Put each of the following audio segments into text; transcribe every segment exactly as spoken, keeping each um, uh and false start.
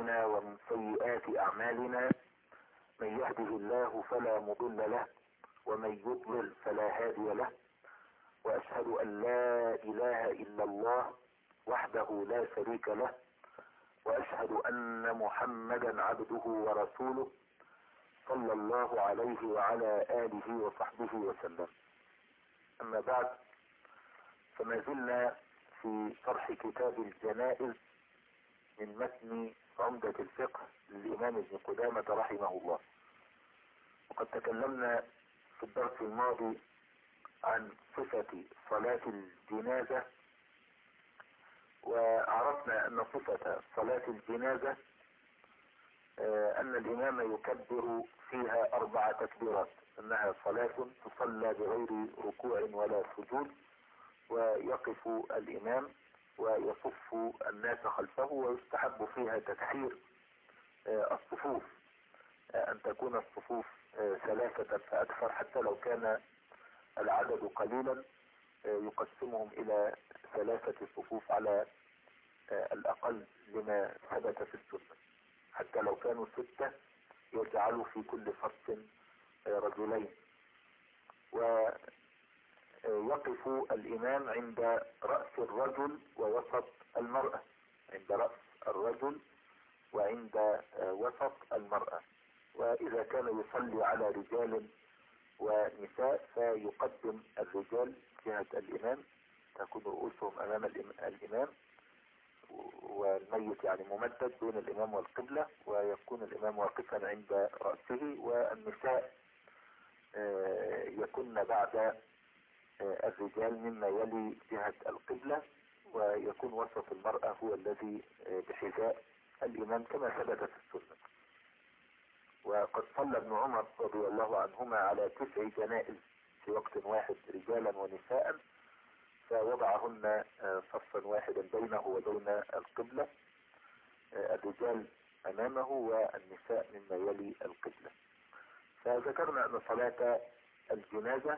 أنفسنا ومن سيئات أعمالنا، من يهده الله فلا مضل له ومن يضلل فلا هادي له، وأشهد أن لا إله إلا الله وحده لا شريك له، وأشهد أن محمدا عبده ورسوله صلى الله عليه وعلى آله وصحبه وسلم. أما بعد، فما زلنا في شرح كتاب الجنائز من متن عمدة الفقه للإمام ابن قدامة رحمه الله. وقد تكلمنا في الدرس الماضي عن صفة صلاة الجنازة، وعرفنا أن صفة صلاة الجنازة أن الإمام يكبر فيها أربع تكبيرات، أنها صلاة تصلى بغير ركوع ولا سجود، ويقف الإمام ويصف الناس خلفه، ويستحب فيها تكثير الصفوف، أن تكون الصفوف ثلاثة فأكثر، حتى لو كان العدد قليلا يقسمهم إلى ثلاثة صفوف على الأقل لما ثبت في السنة، حتى لو كانوا ستة يجعلوا في كل صف رجلين. ويقف الإمام عند رأس الرجل ووسط المرأة، عند رأس الرجل وعند وسط المرأة. وإذا كان يصلي على رجال ونساء فيقدم الرجال جهة الإمام، تكون رؤوسهم أمام الإمام، والميت يعني ممدد بين الإمام والقبلة، ويكون الإمام واقفا عند رأسه، والنساء يكون بعد الرجال مما يلي جهة القبلة، ويكون وسط المرأة هو الذي بحذاء الإمام كما ثبت في السنة. وقد صلى ابن عمر رضي الله عنهما على تسع جنائز في وقت واحد رجالا ونساء، فوضعهن صفا واحدا بينه وبين القبلة، الرجال أمامه والنساء مما يلي القبلة. فذكرنا أن صلاة الجنازة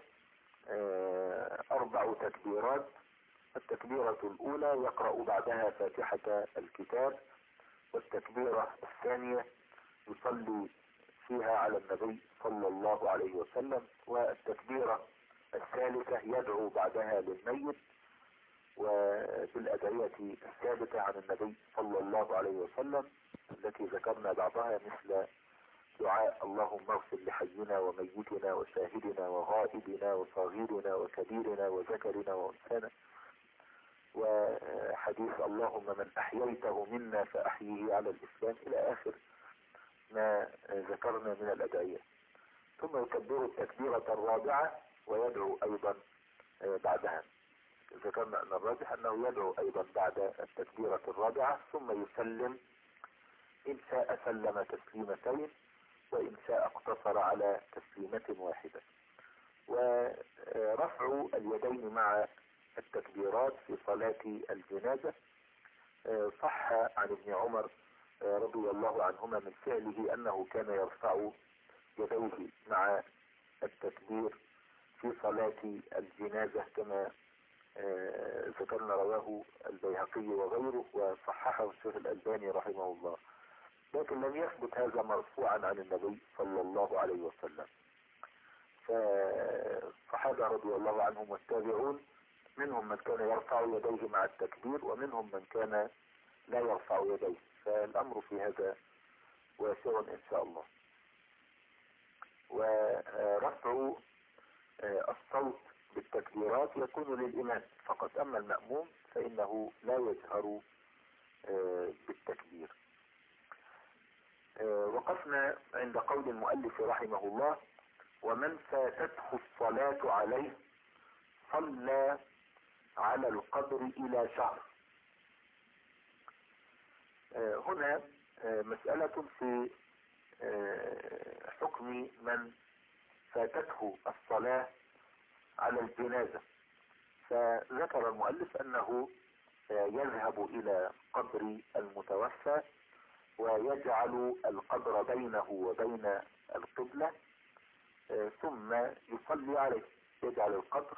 أربع تكبيرات. التكبيرة الأولى يقرأ بعدها فاتحة الكتاب، والتكبيرة الثانية يصلي فيها على النبي صلى الله عليه وسلم، والتكبيرة الثالثة يدعو بعدها للميت وبالأدعية الثابتة عن النبي صلى الله عليه وسلم التي ذكرنا بعضها، مثل دعاء اللهم اغفر لحينا وميتنا وشاهدنا وغائبنا وصغيرنا وكبيرنا وذكرنا وانثانا، وحديث اللهم من أحييته منا فأحيه على الإسلام، إلى آخر ما ذكرنا من الأدعية. ثم يكبر التكبيرة الرابعة ويدعو أيضا بعدها. ذكرنا أن الراجح أنه يدعو أيضا بعد التكبيرة الرابعة، ثم يسلم، إن شاء سلم تسليمتين وإن شاء اقتصر على تسليمة واحدة. ورفع اليدين مع التكبيرات في صلاة الجنازة صح عن ابن عمر رضي الله عنهما من فعله أنه كان يرفع يديه مع التكبير في صلاة الجنازة، كما ذكرنا رواه البيهقي وغيره وصححه الشيخ الألباني رحمه الله. لكن لم يثبت هذا مرفوعا عن النبي صلى الله عليه وسلم. فالصحابة رضي الله عنهم والتابعون منهم من كان يرفع يديه مع التكبير، ومنهم من كان لا يرفع يديه، فالأمر في هذا واسع إن شاء الله. ورفع الصوت بالتكبيرات يكون للإمام فقط، أما المأموم فإنه لا يجهر بالتكبير. وقفنا عند قول المؤلف رحمه الله: ومن فاتته الصلاة عليه صلى على القبر إلى شهر. هنا مسألة في حكم من فاتته الصلاة على الجنازة. فذكر المؤلف أنه يذهب إلى قبر المتوفى ويجعل القبر بينه وبين القبلة، ثم يصلي عليه، يجعل القبر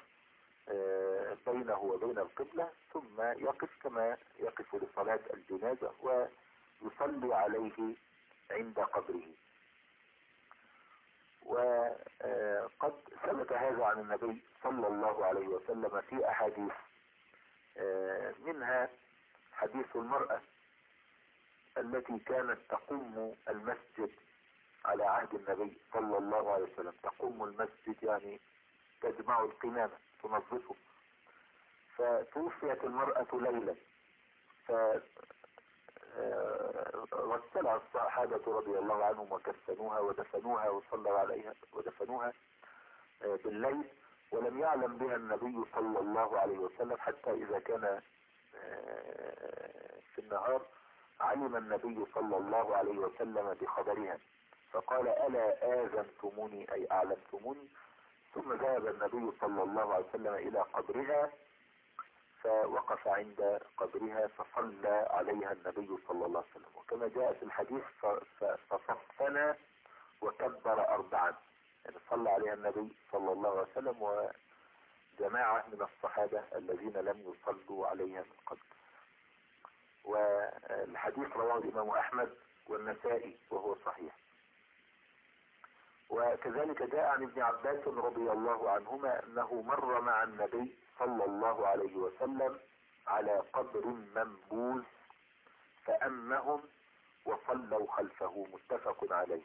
بينه وبين القبلة ثم يقف كما يقف لصلاة الجنازة، يصلي عليه عند قبره. وقد ثبت هذا عن النبي صلى الله عليه وسلم في أحاديث، منها حديث المرأة التي كانت تقم المسجد على عهد النبي صلى الله عليه وسلم. تقم المسجد يعني تجمع القمامة تنظفه. فتوفيت المرأة ليلا، فغسلها الصحابة رضي الله عنهم وكفنوها ودفنوها وصلوا عليها ودفنوها بالليل، ولم يعلم بها النبي صلى الله عليه وسلم، حتى إذا كان في النهار علم النبي صلى الله عليه وسلم بخبرها، فقال: ألا آذنتموني أي أعلمتموني؟ ثم ذهب النبي صلى الله عليه وسلم إلى قبرها، فوقف عند قبرها فصلى عليها النبي صلى الله عليه وسلم. وكما جاء في الحديث فصفنا وكبر أربعا، يعني صلى عليها النبي صلى الله عليه وسلم وجماعة من الصحابة الذين لم يصلوا عليها من قبل. والحديث رواه الإمام أحمد والنسائي وهو صحيح. وكذلك جاء عن ابن عباس رضي الله عنهما أنه مر مع النبي صلى الله عليه وسلم على قبر منبوذ فأمهم وصلوا خلفه، متفق عليه.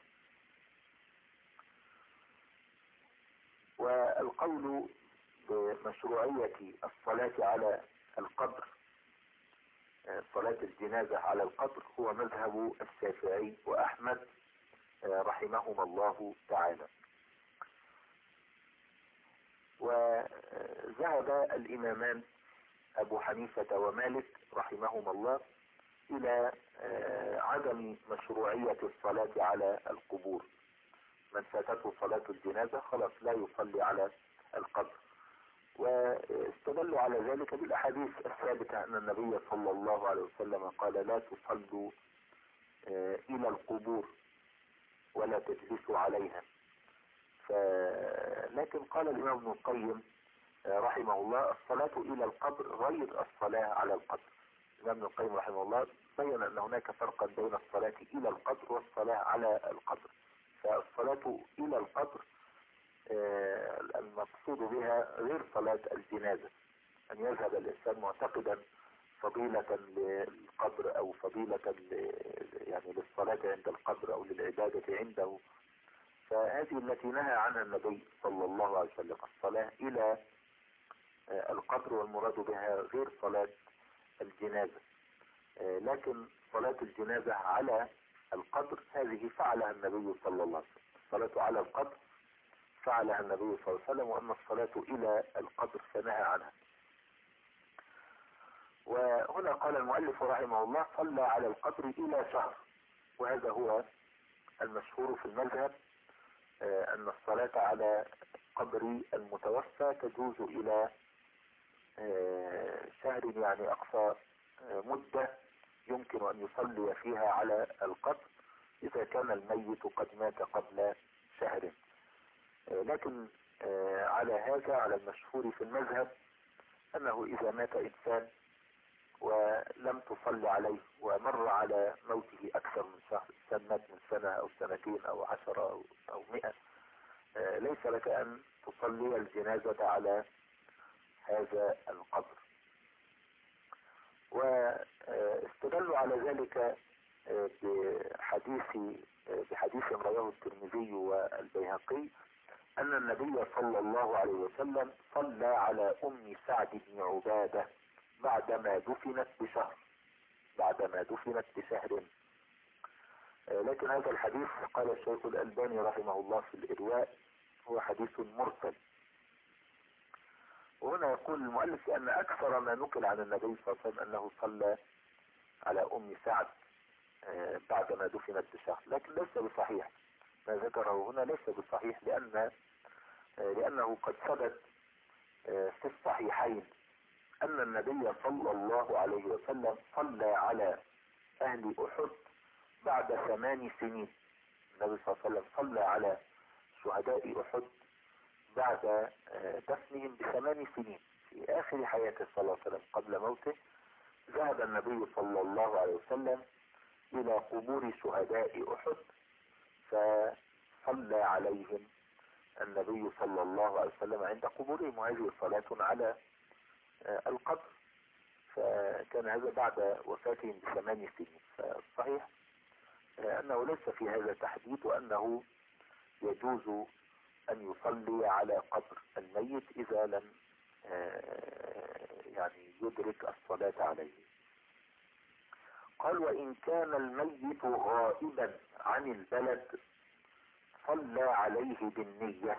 والقول بمشروعية الصلاة على القبر، صلاة الجنازة على القبر، هو مذهب الشافعي وأحمد رحمهما الله تعالى. وذهب الإمامان أبو حنيفة ومالك رحمهما الله إلى عدم مشروعية الصلاة على القبور. من فاتته صلاة الجنازة خلاص لا يصلي على القبر. واستدلوا على ذلك بالأحاديث الثابتة أن النبي صلى الله عليه وسلم قال: لا تصلوا إلى القبور ولا تجلسوا عليها. لكن قال الإمام ابن القيم رحمه الله: الصلاة إلى القبر غير الصلاة على القبر. الإمام ابن القيم رحمه الله بين أن هناك فرقا بين الصلاة إلى القبر والصلاة على القبر. فالصلاة إلى القبر المقصود بها غير صلاة الجنازة، أن يذهب الإنسان معتقدا فضيلة للقبر أو فضيلة يعني للصلاة عند القبر أو للعبادة عنده. فهذه التي نهى عنها النبي صلى الله عليه وسلم، الصلاة إلى القبر، والمراد بها غير صلاة الجنازة. لكن صلاة الجنازة على القبر هذه فعلها النبي صلى الله عليه وسلم. الصلاة على القبر فعلها النبي صلى الله عليه وسلم، وأما الصلاة إلى القبر فنهى عنها. وهنا قال المؤلف رحمه الله: صلى على القبر إلى شهر. وهذا هو المشهور في المذهب، أن الصلاة على قبر المتوفى تجوز إلى شهر، يعني أقصى مدة يمكن أن يصلي فيها على القبر إذا كان الميت قد مات قبل شهر. لكن على هذا، على المشهور في المذهب، أنه إذا مات إنسان ولم تصلي عليه ومر على موته أكثر من شهر، إنسان مات من سنة أو سنتين أو عشرة أو مئة، ليس لك أن تصلي الجنازة على هذا القبر. واستدلوا على ذلك بحديث بحديث رواه الترمذي والبيهقي أن النبي صلى الله عليه وسلم صلى على أم سعد بن عبادة بعدما دفنت بشهر بعدما دفنت بشهر. لكن هذا الحديث قال الشيخ الألباني رحمه الله في الإرواء هو حديث مرسل. وهنا يقول المؤلف أن أكثر ما نقل عن النبي صلى الله عليه وسلم أنه صلى على أم سعد بعدما دفنت بشهر، لكن ليس بصحيح. ما ذكره هنا ليس بصحيح، لأن لأنه قد ثبت في الصحيحين أن النبي صلى الله عليه وسلم صلى على أهل أحد بعد ثمان سنين. النبي صلى الله عليه وسلم صلى على شهداء أحد بعد دفنهم بثمان سنين، في آخر حياته صلى الله عليه وسلم قبل موته. ذهب النبي صلى الله عليه وسلم إلى قبور شهداء أحد فصلى عليهم النبي صلى الله عليه وسلم عند قبورهم، وهذه صلاة على القبر، فكان هذا بعد وفاتهم بثمان سنين. فالصحيح أنه ليس في هذا تحديد، وأنه يجوز أن يصلي على قبر الميت إذا لم يعني يدرك الصلاة عليه. قال: وإن كان الميت غائبا عن البلد صلى عليه بالنية.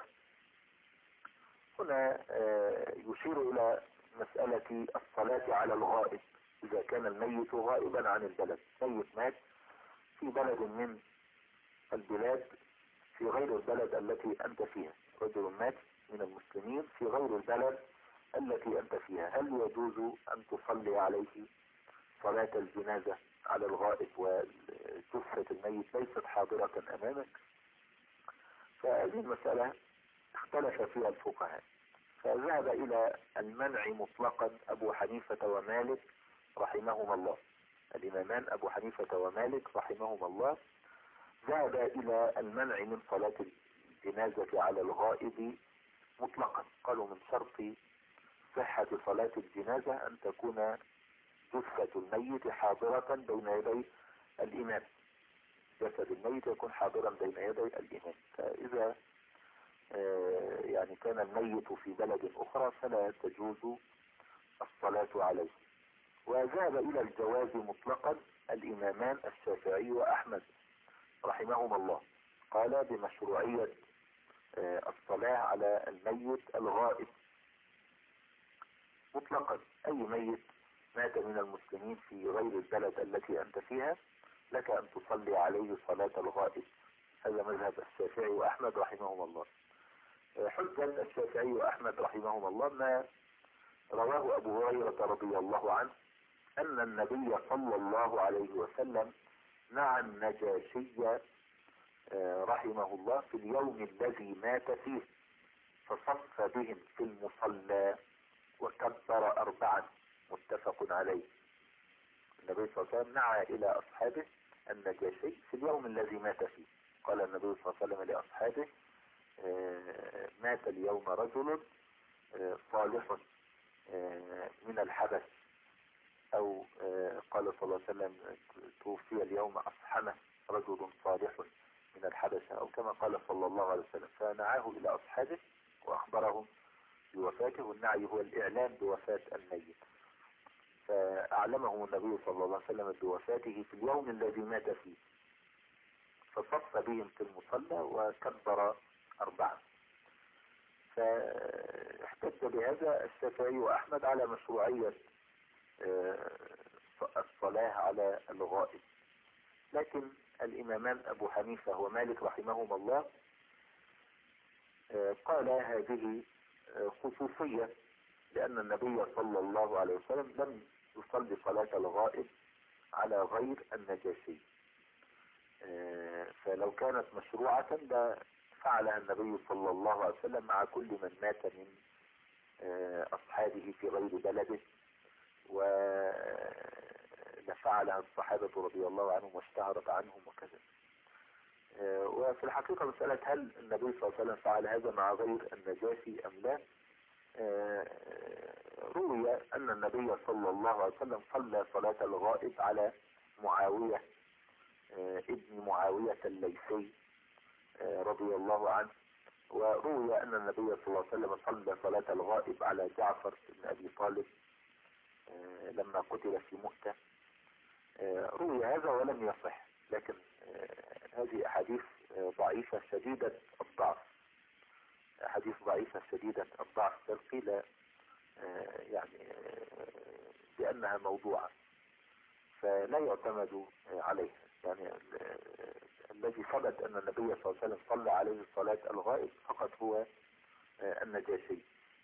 هنا يشير إلى مسألة الصلاة على الغائب. إذا كان الميت غائبا عن البلد، ميت مات في بلد من البلاد في غير البلد التي أنت فيها، رجل مات من المسلمين في غير البلد التي أنت فيها، هل يجوز أن تصلي عليه صلاة الجنازة على الغائب وجثة الميت ليست حاضرة أمامك؟ فهذه المسألة اختلف فيها الفقهاء، فذهب إلى المنع مطلقا أبو حنيفة ومالك رحمهما الله. الإمامان أبو حنيفة ومالك رحمهما الله ذهب إلى المنع من صلاة الجنازة على الغائب مطلقا. قالوا من شرط صحة صلاة الجنازة أن تكون جثة الميت حاضرة بين يدي الإمام، جسد الميت يكون حاضرا بين يدي الإمام. فإذا يعني كان الميت في بلد أخرى فلا تجوز الصلاة عليه. وذهب إلى الجواز مطلقا الإمامان الشافعي وأحمد رحمهما الله، قال بمشروعية الصلاة على الميت الغائب مطلقا. أي ميت مات من المسلمين في غير البلد التي أنت فيها لك أن تصلي عليه صلاة الغائب. هذا مذهب الشافعي وأحمد رحمهما الله. حجة الشافعي وأحمد رحمهما الله ما رواه أبو هريرة رضي الله عنه أن النبي صلى الله عليه وسلم نعى النجاشي رحمه الله في اليوم الذي مات فيه، فصف بهم في المصلى وكبر أربعا، متفق عليه. النبي صلى الله عليه وسلم نعى إلى أصحابه النجاشي في اليوم الذي مات فيه. قال النبي صلى الله عليه وسلم لأصحابه: مات اليوم رجل صالح من الحبش، أو قال صلى الله عليه وسلم: توفي اليوم أصحمه رجل صالح من الحبشة، أو كما قال صلى الله عليه وسلم. فنعاه إلى أصحابه وأخبرهم بوفاته، والنعي هو الإعلام بوفاة الميت، فأعلمهم النبي صلى الله عليه وسلم بوفاته في اليوم الذي مات فيه، فصف بهم في المصلى وكبر أربعة. فاحتج بهذا الشافعي وأحمد على مشروعية الصلاة على الغائب. لكن الإمامان أبو حنيفة ومالك رحمهما الله قال هذه خصوصية، لأن النبي صلى الله عليه وسلم لم يصلي صلاة الغائب على غير النجاشي، فلو كانت مشروعة فعلها النبي صلى الله عليه وسلم مع كل من مات من أصحابه في غير بلده، ولفعلها الصحابة رضي الله عنهم واشتهرت عنهم وكذا. وفي الحقيقة مسألة هل النبي صلى الله عليه وسلم فعل هذا مع غير النجاشي أم لا، روي أن النبي صلى الله عليه وسلم صلى صلاة الغائب على معاوية ابن معاوية الليثي رضي الله عنه، وروي أن النبي صلى الله عليه وسلم صلى صلاة الغائب على جعفر بن أبي طالب لما قتل في مؤتة. روي هذا ولم يصح، لكن هذه أحاديث ضعيفة شديدة الضعف، أحاديث ضعيفة شديدة الضعف، بل قيل يعني بأنها موضوعة فلا يعتمد عليها. يعني الذي ثبت أن النبي صلى الله عليه وسلم صلى عليه الصلاة الغائب فقط هو النجاشي.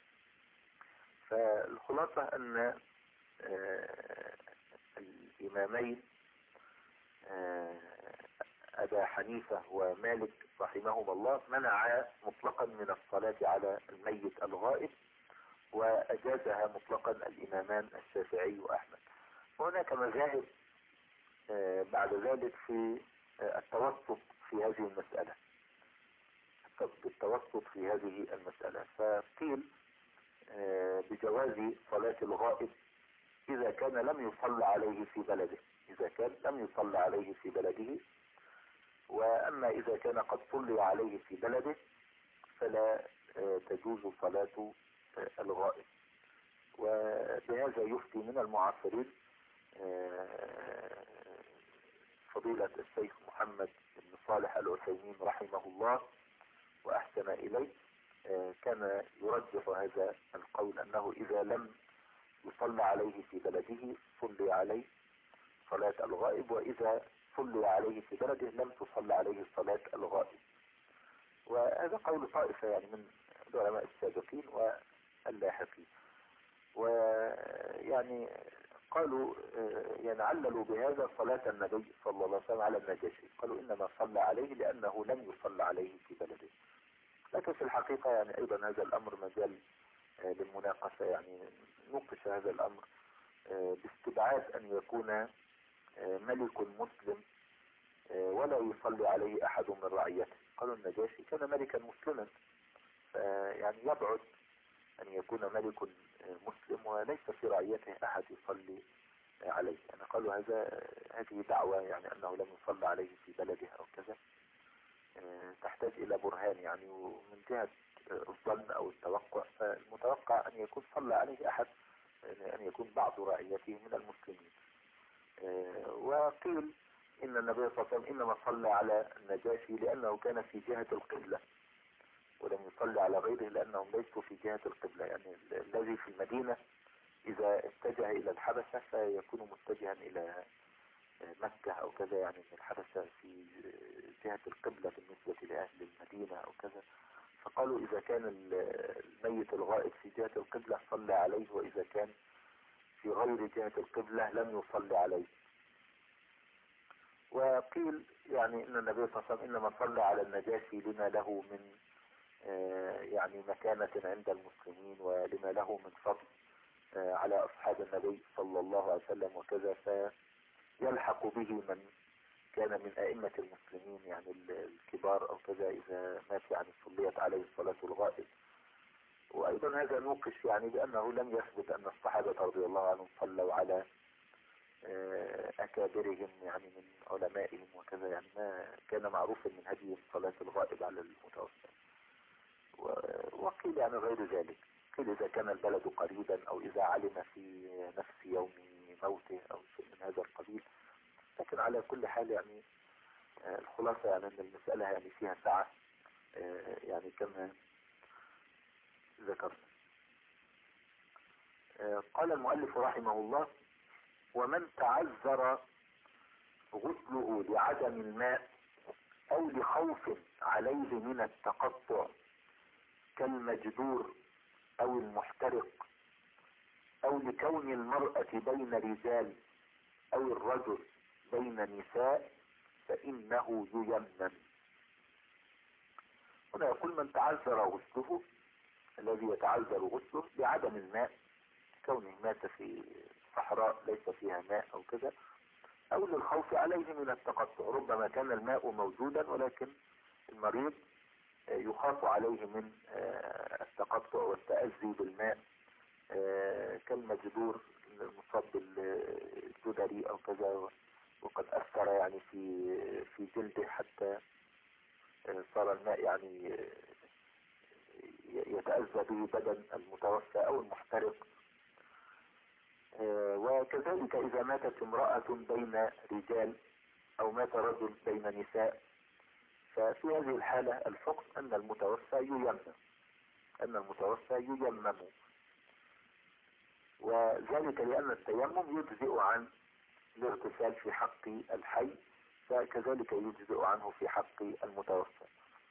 فالخلاصة أن الإمامين أبا حنيفة ومالك رحمهما الله منعا مطلقا من الصلاة على الميت الغائب، وأجازها مطلقا الإمامان الشافعي وأحمد. وهناك مذاهب بعد ذلك في التوسط في هذه المسألة، بالتوسط في هذه المسألة. فقيل بجواز صلاة الغائب إذا كان لم يصلى عليه في بلده، إذا كان لم يصلى عليه في بلده. وأما إذا كان قد صلي عليه في بلده فلا تجوز صلاة الغائب. وبهذا يفتي من المعاصرين فضيلة الشيخ محمد بن صالح العثيمين رحمه الله وأحسن إليه، كان يرجح هذا القول أنه إذا لم يصلى عليه في بلده صلي عليه صلاة الغائب، وإذا صلي عليه في بلده لم تصلى عليه صلاة الغائب. وهذا قول طائفة يعني من العلماء السابقين واللاحقين، ويعني قالوا يعني عللوا بهذا صلاة النبي صلى الله عليه وسلم على النجاشي، قالوا إنما صلى عليه لأنه لم يصلى عليه في بلده. لكن في الحقيقة يعني أيضا هذا الأمر مجال للمناقشة، يعني نوقش هذا الأمر باستبعاد أن يكون ملك مسلم ولا يصلي عليه أحد من رعيته. قالوا النجاشي كان ملكا مسلما، يعني يبعد أن يكون ملك مسلم وليس في رعيته أحد يصلي عليه. يعني قالوا هذا هذه دعوة يعني أنه لم يصلى عليه في بلده أو كذا تحتاج إلى برهان، يعني ومن جهة الظن أو التوقع، فالمتوقع أن يكون صلى عليه أحد، أن يكون بعض رعيته من المسلمين. وقيل إن النبي صلى الله عليه وسلم إنما صلى على النجاشي لأنه كان في جهة القبلة، ولم يصلي على غيره لأنهم ليسوا في جهة القبلة. يعني الذي في المدينة إذا اتجه إلى الحبشة فيكون متجها إلى مكة أو كذا، يعني الحبشة في جهة القبلة بالنسبة لأهل المدينة أو كذا. فقالوا إذا كان الميت الغائب في جهة القبلة صلى عليه، وإذا كان في غير جهة القبلة لم يصلي عليه. وقيل يعني إن النبي صلى الله عليه وسلم إنما صلى على النجاشي لما له من يعني مكانة عند المسلمين ولما له من فضل على أصحاب النبي صلى الله عليه وسلم وكذا، فيلحق به من كان من أئمة المسلمين يعني الكبار أو كذا إذا مات يعني صليت عليه صلاة الغائب. وأيضا هذا نوقش يعني بأنه لم يثبت أن الصحابة رضي الله عنهم صلوا على أكابرهم يعني من علمائهم وكذا، يعني ما كان معروفا من هدي صلاة الغائب على المتوفى. وقيل يعني غير ذلك، قيل إذا كان البلد قريبا أو إذا علم في نفس يوم موته أو شيء من هذا القبيل. لكن على كل حال يعني الخلاصة يعني أن المسألة يعني فيها سعة يعني كما ذكرت. قال المؤلف رحمه الله: ومن تعذر غسله لعدم الماء أو لخوف عليه من التقطع كالمجدور أو المحترق، أو لكون المرأة بين رجال أو الرجل بين نساء، فإنه ييمم. هنا يقول من تعذر غسله، الذي يتعذر غسله بعدم الماء، كونه مات في صحراء ليس فيها ماء أو كذا، أو للخوف عليه من التقطع، ربما كان الماء موجودا ولكن المريض يخاف عليه من التقطع والتأذي بالماء، كالمجدور المصاب بالجدري أو كذا، وقد أثر يعني في في جلده حتى صار الماء يعني يتأذى به بدن المتوفى، أو المحترق. وكذلك إذا ماتت امرأة بين رجال أو مات رجل بين نساء، ففي هذه الحالة الحكم أن المتوفى ييمم، أن المتوفى ييمم، وذلك لأن التيمم يجزئ عن الاغتسال في حق الحي، فكذلك يجزئ عنه في حق المتوفى.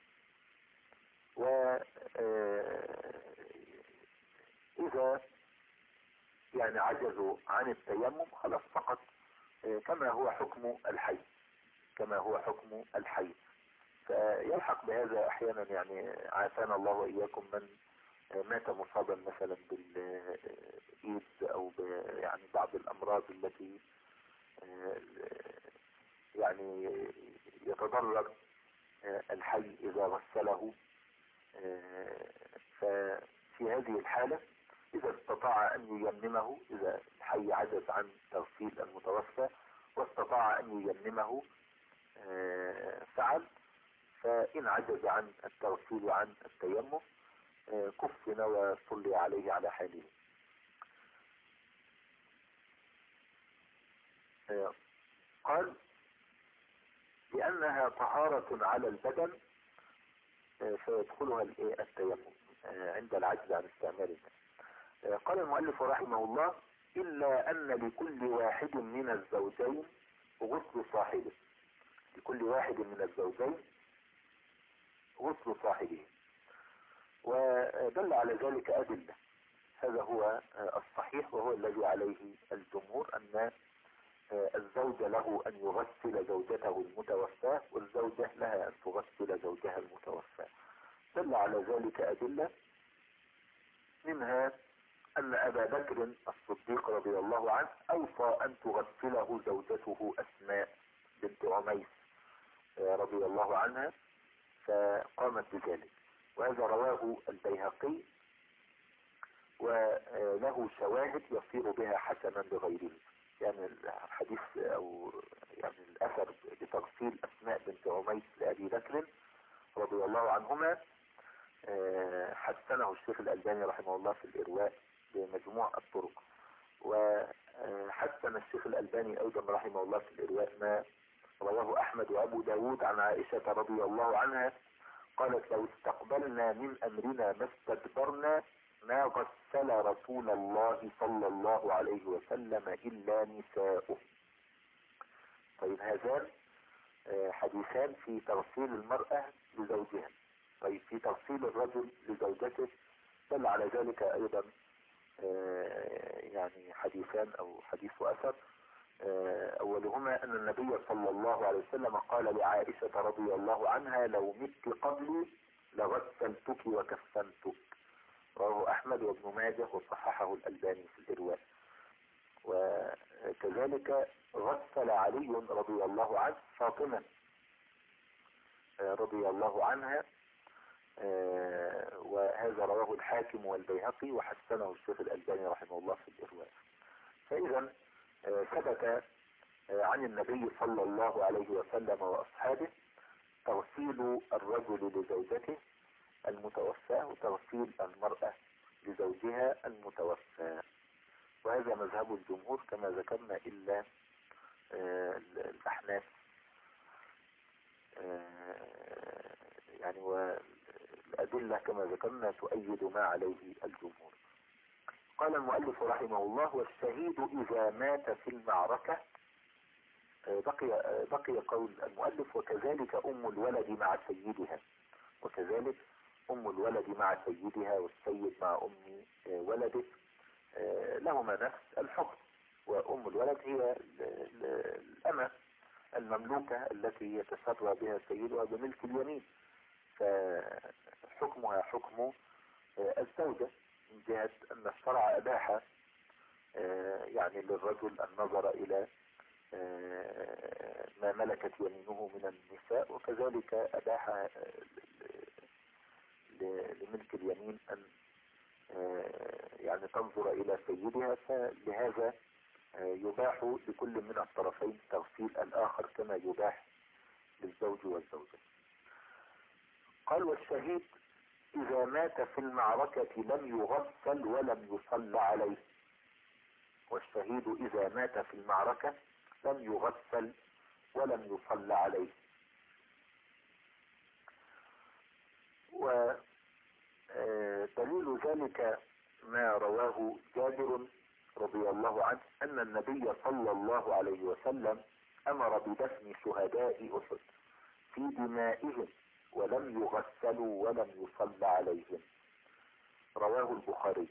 وإذا يعني عجزوا عن التيمم خلاص فقط كما هو حكم الحي، كما هو حكم الحي. فيلحق بهذا أحيانا يعني عافانا الله وإياكم من مات مصابا مثلا بالإيدز أو يعني بعض الأمراض التي يعني يتضرر الحي إذا غسله. ففي هذه الحالة إذا استطاع أن ييممه، إذا الحي عجز عن تغسيل المتوفى واستطاع أن ييممه فعل، فإن عجز عن التغسيل وعن التيمم كفن وصلي عليه على حاله. قال لأنها طهارة على البدن فيدخلها التيمم عند العجز عن استعمال الماء. قال المؤلف رحمه الله إلا أن لكل واحد من الزوجين غسل صاحبه، لكل واحد من الزوجين غسل صاحبه، ودل على ذلك أدلة. هذا هو الصحيح وهو الذي عليه الجمهور، أن الزوج له أن يغسل زوجته المتوفاة والزوجة لها أن تغسل زوجها المتوفى. دل على ذلك أدلة، منها أن أبا بكر الصديق رضي الله عنه أوصى أن تغسله زوجته أسماء بنت عميس رضي الله عنها فقامت بذلك، وهذا رواه البيهقي وله شواهد يصير بها حسنا لغيره. يعني الحديث أو يعني الأثر بتغسيل أسماء بنت عميس لأبي بكر رضي الله عنهما حسنه الشيخ الألباني رحمه الله في الإرواء بمجموع الطرق، وحسن الشيخ الألباني أيضا رحمه الله في الإرواء ما رواه أحمد وأبو داود عن عائشة رضي الله عنها قالت لو استقبلنا من أمرنا ما استدبرنا ما غسل رسول الله صلى الله عليه وسلم إلا نساؤه. طيب هذان حديثان في تغسيل المرأة لزوجها. طيب في تغسيل الرجل لزوجته دل على ذلك أيضا يعني حديثان أو حديث وأثر. أولهما أن النبي صلى الله عليه وسلم قال لعائشة رضي الله عنها لو مت قبلي لغسلتك وكفنتك، رواه أحمد وابن ماجه وصححه الألباني في الإرواء. وكذلك غسل علي رضي الله عنه فاطمة رضي الله عنها، وهذا رواه الحاكم والبيهقي وحسنه الشيخ الألباني رحمه الله في الإرواء. فإذا ثبت عن النبي صلى الله عليه وسلم وأصحابه تغسيل الرجل لزوجته المتوفاة وتغسيل المرأة لزوجها المتوفى، وهذا مذهب الجمهور كما ذكرنا إلا الأحناف يعني، والأدلة كما ذكرنا تؤيد ما عليه الجمهور. قال المؤلف رحمه الله والشهيد إذا مات في المعركة، بقي, بقي قول المؤلف وكذلك أم الولد مع سيدها، وكذلك أم الولد مع سيدها والسيد مع أم ولده لهما نفس الحكم، وأم الولد هي الأمة المملوكة التي يتسرى بها سيدها بملك اليمين، فحكمها حكم الزوجة من جهة أن الشرع أباح يعني للرجل النظر إلى ما ملكت يمينه من النساء، وكذلك أباح لملك اليمين أن يعني تنظر إلى سيدها، فلهذا يباح لكل من الطرفين تغسيل الآخر كما يباح للزوج والزوجة. قال والشهيد إذا مات في المعركة لم يغسل ولم يصلى عليه، والشهيد إذا مات في المعركة لم يغسل ولم يصلى عليه. ودليل ذلك ما رواه جابر رضي الله عنه أن النبي صلى الله عليه وسلم أمر بدفن شهداء أحد في دمائهم ولم يغسلوا ولم يصلى عليهم، رواه البخاري.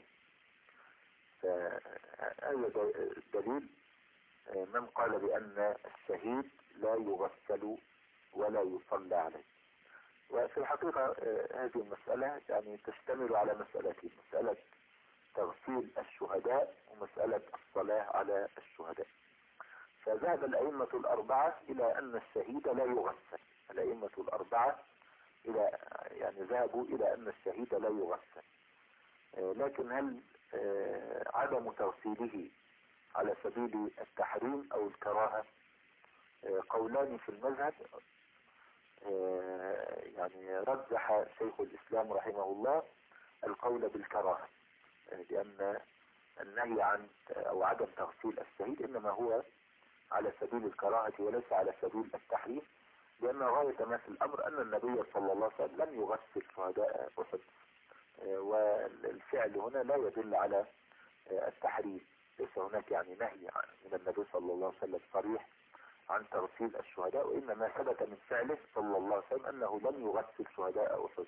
فهذا دليل من قال بأن الشهيد لا يغسل ولا يصلى عليه. وفي الحقيقة هذه المسألة يعني تشتمل على مسألتين، مسألة تغسيل الشهداء ومسألة الصلاة على الشهداء. فذهب الأئمة الأربعة إلى أن الشهيد لا يغسل. الأئمة الأربعة إلى يعني ذهبوا إلى أن الشهيد لا يغسل. لكن هل عدم تغسيله على سبيل التحريم أو الكراهة؟ قولان في المذهب. يعني رجح شيخ الإسلام رحمه الله القول بالكراهة، لأن النهي عن أو عدم تغسيل الشهيد إنما هو على سبيل الكراهة وليس على سبيل التحريم، لأن غاية ما في الأمر أن النبي صلى الله عليه وسلم لم يغسل شهداء أحد، والفعل هنا لا يدل على التحريم. ليس هناك يعني نهي من النبي صلى الله عليه وسلم صريح عن تغسيل الشهداء، وإنما ثبت من فعله صلى الله عليه وسلم أنه لم يغسل شهداء أحد.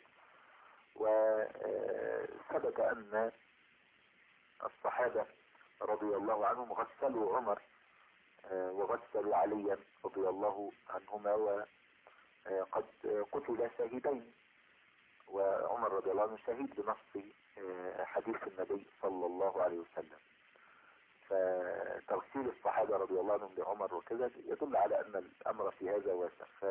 وثبت أن الصحابة رضي الله عنهم غسلوا عمر وغسلوا عليا رضي الله عنهما، وقد قتل شهيدين، وعمر رضي الله عنه شهيد بنص حديث النبي صلى الله عليه وسلم. فتغسيل الصحابة رضي الله عنهم لعمر وكذا يدل على أن الأمر في هذا واسع. ف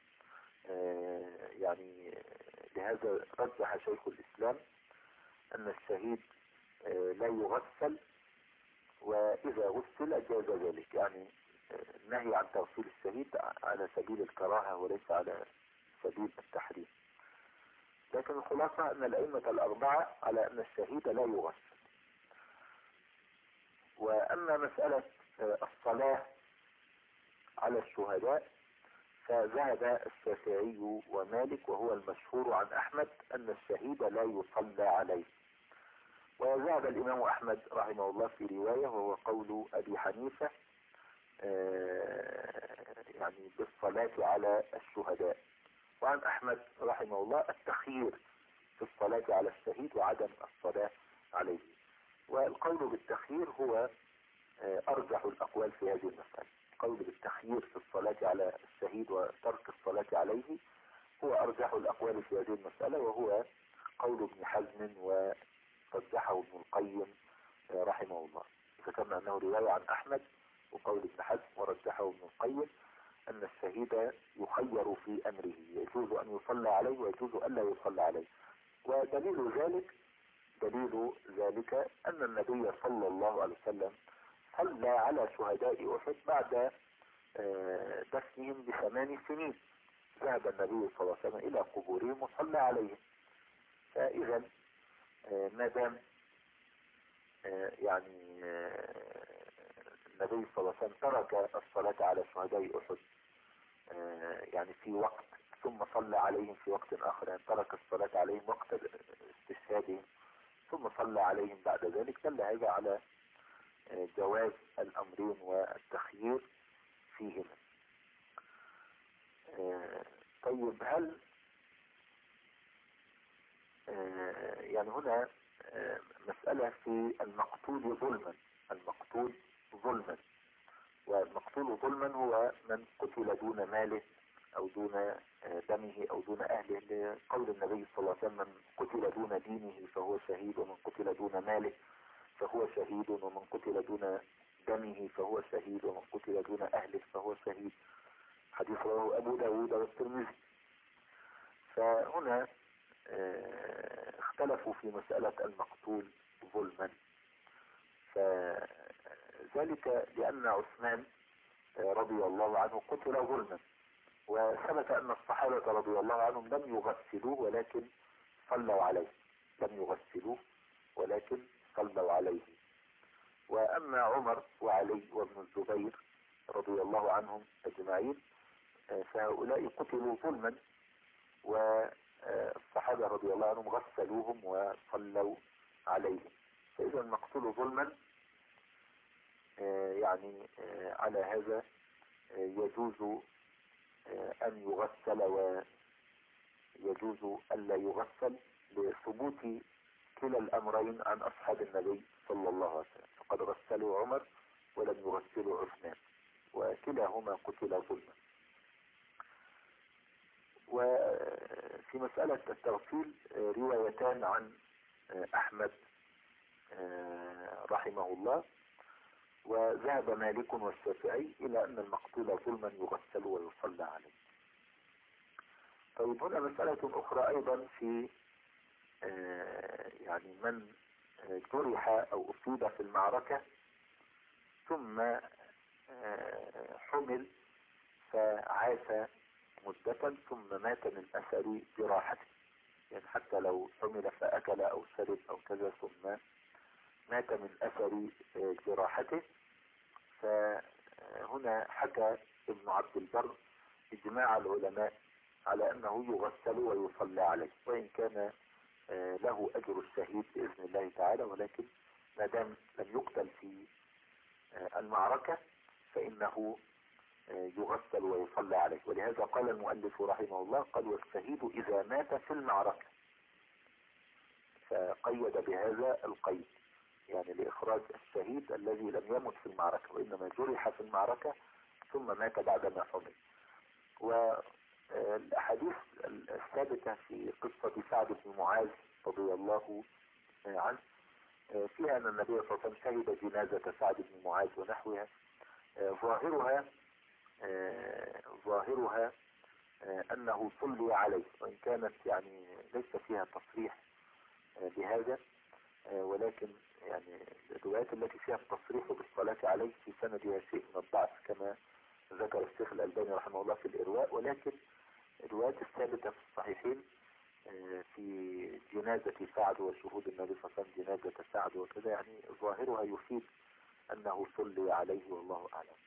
يعني لهذا رجح شيخ الإسلام أن الشهيد لا يغسل، وإذا غسل جاز ذلك. يعني النهي عن تغسيل الشهيد على سبيل الكراهة وليس على سبيل التحريم. لكن الخلاصة أن الأئمة الأربعة على أن الشهيد لا يغسل. وأما مسألة الصلاة على الشهداء فذهب الشافعي ومالك، وهو المشهور عن أحمد، أن الشهيد لا يصلى عليه. وذهب الإمام أحمد رحمه الله في رواية، وهو قول أبي حنيفة، يعني بالصلاة على الشهداء. وعن أحمد رحمه الله التخيير في الصلاة على الشهيد وعدم الصلاة عليه. والقول بالتخيير هو أرجح الأقوال في هذه المسألة. القول بالتخيير في الصلاة على الشهيد وترك الصلاة عليه هو أرجح الأقوال في هذه المسألة، وهو قول ابن حزم ورجحه ابن القيم رحمه الله. ذكرنا أنه رواية عن أحمد وقول ابن حزم ورجحه ابن القيم أن الشهيد يخير في أمره، يجوز أن يصلى عليه ويجوز أن لا يصلى عليه. ودليل ذلك دليل ذلك أن النبي صلى الله عليه وسلم صلى على شهداء أحد بعد دفنهم بثمان سنين. ذهب النبي صلى الله عليه وسلم إلى قبورهم وصلى عليهم. فإذا ما دام يعني النبي صلى الله عليه وسلم ترك الصلاة على شهداء أحد يعني في وقت، ثم صلى عليهم في وقت آخر، يعني ترك الصلاة عليهم وقت استشهادهم ثم صلى عليهم بعد ذلك، دل هذا على جواز الأمرين والتخيير فيهما. طيب، هل يعني هنا مسألة في المقتول ظلما. المقتول ظلما، والمقتول ظلما هو من قتل دون ماله أو دون دمه أو دون أهله، لقول النبي صلى الله عليه وسلم: من قتل دون دينه فهو شهيد، ومن قتل دون ماله فهو شهيد، ومن قتل دون دمه فهو شهيد، ومن قتل دون أهله فهو شهيد. حديث رواه أبو داود والترمذي. فهنا اختلفوا في مسألة المقتول ظلما، فذلك لأن عثمان رضي الله عنه قتل ظلما، وثبت أن الصحابة رضي الله عنهم لم يغسلوه ولكن صلوا عليه. لم يغسلوه ولكن صلوا عليه. وأما عمر وعلي وابن الزبير رضي الله عنهم أجمعين فهؤلاء قتلوا ظلما، والصحابة رضي الله عنهم غسلوهم وصلوا عليهم. فإذا المقتول ظلما يعني على هذا يجوز أن يغسل ويجوز ألا يغسل، لثبوت كلا الأمرين عن أصحاب النبي صلى الله عليه وسلم. فقد غسلوا عمر ولم يغسلوا عثمان، وكلاهما قتل ظلما. وفي مسألة التغسيل روايتان عن أحمد رحمه الله. وذهب مالك والشافعي إلى أن المقتول ظلما يغسل ويصلى عليه. طيب هنا مسألة أخرى أيضا في يعني من جرح أو أصيب في المعركة ثم حمل فعاش مدة ثم مات من أثر جراحته، يعني حتى لو حمل فأكل أو شرب أو كذا ثم مات من أثر جراحته، فهنا حكى ابن عبد البر إجماع العلماء على أنه يغسل ويصلى عليه، وإن كان له أجر الشهيد بإذن الله تعالى، ولكن ما دام لم يقتل في المعركة فإنه يغسل ويصلى عليه. ولهذا قال المؤلف رحمه الله قال والشهيد إذا مات في المعركة، فقيد بهذا القيد، يعني لإخراج الشهيد الذي لم يمت في المعركة وإنما جرح في المعركة ثم مات بعدما حمل. والأحاديث الثابتة في قصة سعد بن معاذ رضي الله عنه فيها أن النبي صلى الله عليه وسلم شهد جنازة سعد بن معاذ ونحوها، ظاهرها ظاهرها أنه صلي عليه، وإن كانت يعني ليس فيها تصريح بهذا، ولكن يعني الروايات التي فيها التصريح بالصلاة عليه في سندها شيء من الضعف كما ذكر الشيخ الألباني رحمه الله في الإرواء، ولكن الروايات الثابتة في الصحيحين في جنازة سعد وشهود النبي صلى الله عليه وسلم جنازة سعد وكذا، يعني ظاهرها يفيد أنه صلي عليه والله أعلم.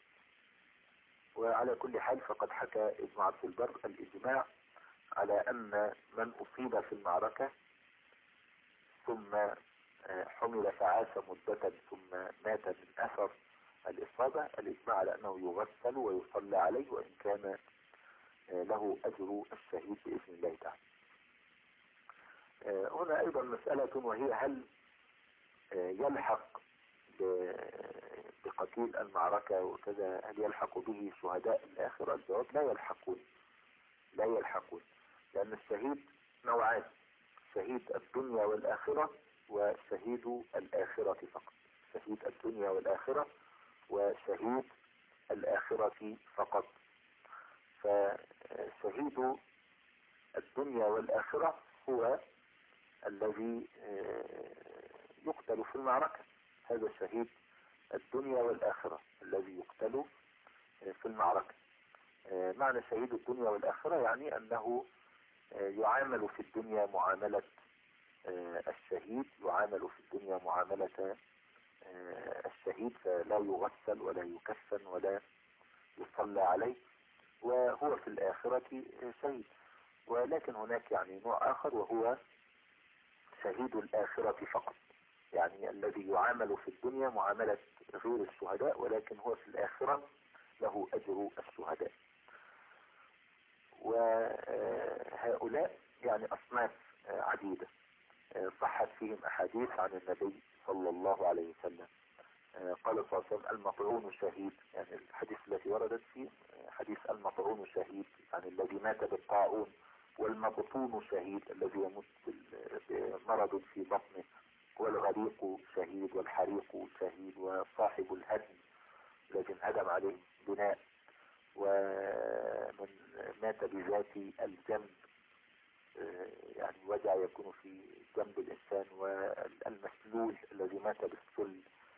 وعلى كل حال فقد حكى ابن عبد البر الإجماع على أن من أصيب في المعركة ثم حمل فعاش مدة ثم مات من أثر الإصابة، الإجماع على أنه يغسل ويصلى عليه وإن كان له أجر الشهيد بإذن الله تعالى. هنا أيضا مسألة وهي هل يلحق بقتيل المعركة وكذا هل يلحق به شهداء الآخرة؟ الجواب لا يلحقون، لا يلحقون، لأن الشهيد نوعان، شهيد الدنيا والآخرة وشهيد الآخرة فقط، شهيد الدنيا والآخرة وشهيد الآخرة فقط. فشهيد الدنيا والآخرة هو الذي يقتل في المعركة، هذا شهيد الدنيا والآخرة الذي يقتل في المعركة. معنى شهيد الدنيا والآخرة يعني أنه يعامل في الدنيا معاملة الشهيد، يعامل في الدنيا معاملة الشهيد، فلا يغسل ولا يكفن ولا يصلى عليه، وهو في الآخرة شهيد. ولكن هناك يعني نوع آخر وهو شهيد الآخرة فقط، يعني الذي يعامل في الدنيا معاملة غير الشهداء ولكن هو في الآخرة له أجر الشهداء. وهؤلاء يعني أصناف عديدة صحت فيهم أحاديث عن النبي صلى الله عليه وسلم. قال صلى الله عليه وسلم المطعون شهيد، يعني الحديث التي وردت فيه حديث المطعون شهيد يعني الذي مات بالطاعون، والمبطون شهيد الذي يموت بمرض في بطنه، والغريق شهيد، والحريق شهيد، وصاحب الهدم الذي انهدم عليه بناء، ومن مات بذات الجنب يعني وجع يكون في جنب الإنسان، والمسلول الذي مات بالسل،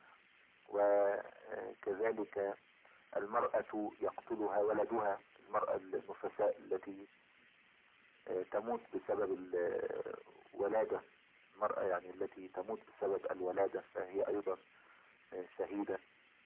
وكذلك المرأة يقتلها ولدها، المرأة النفساء التي تموت بسبب الولادة، المرأة يعني التي تموت بسبب الولادة فهي أيضا شهيدة.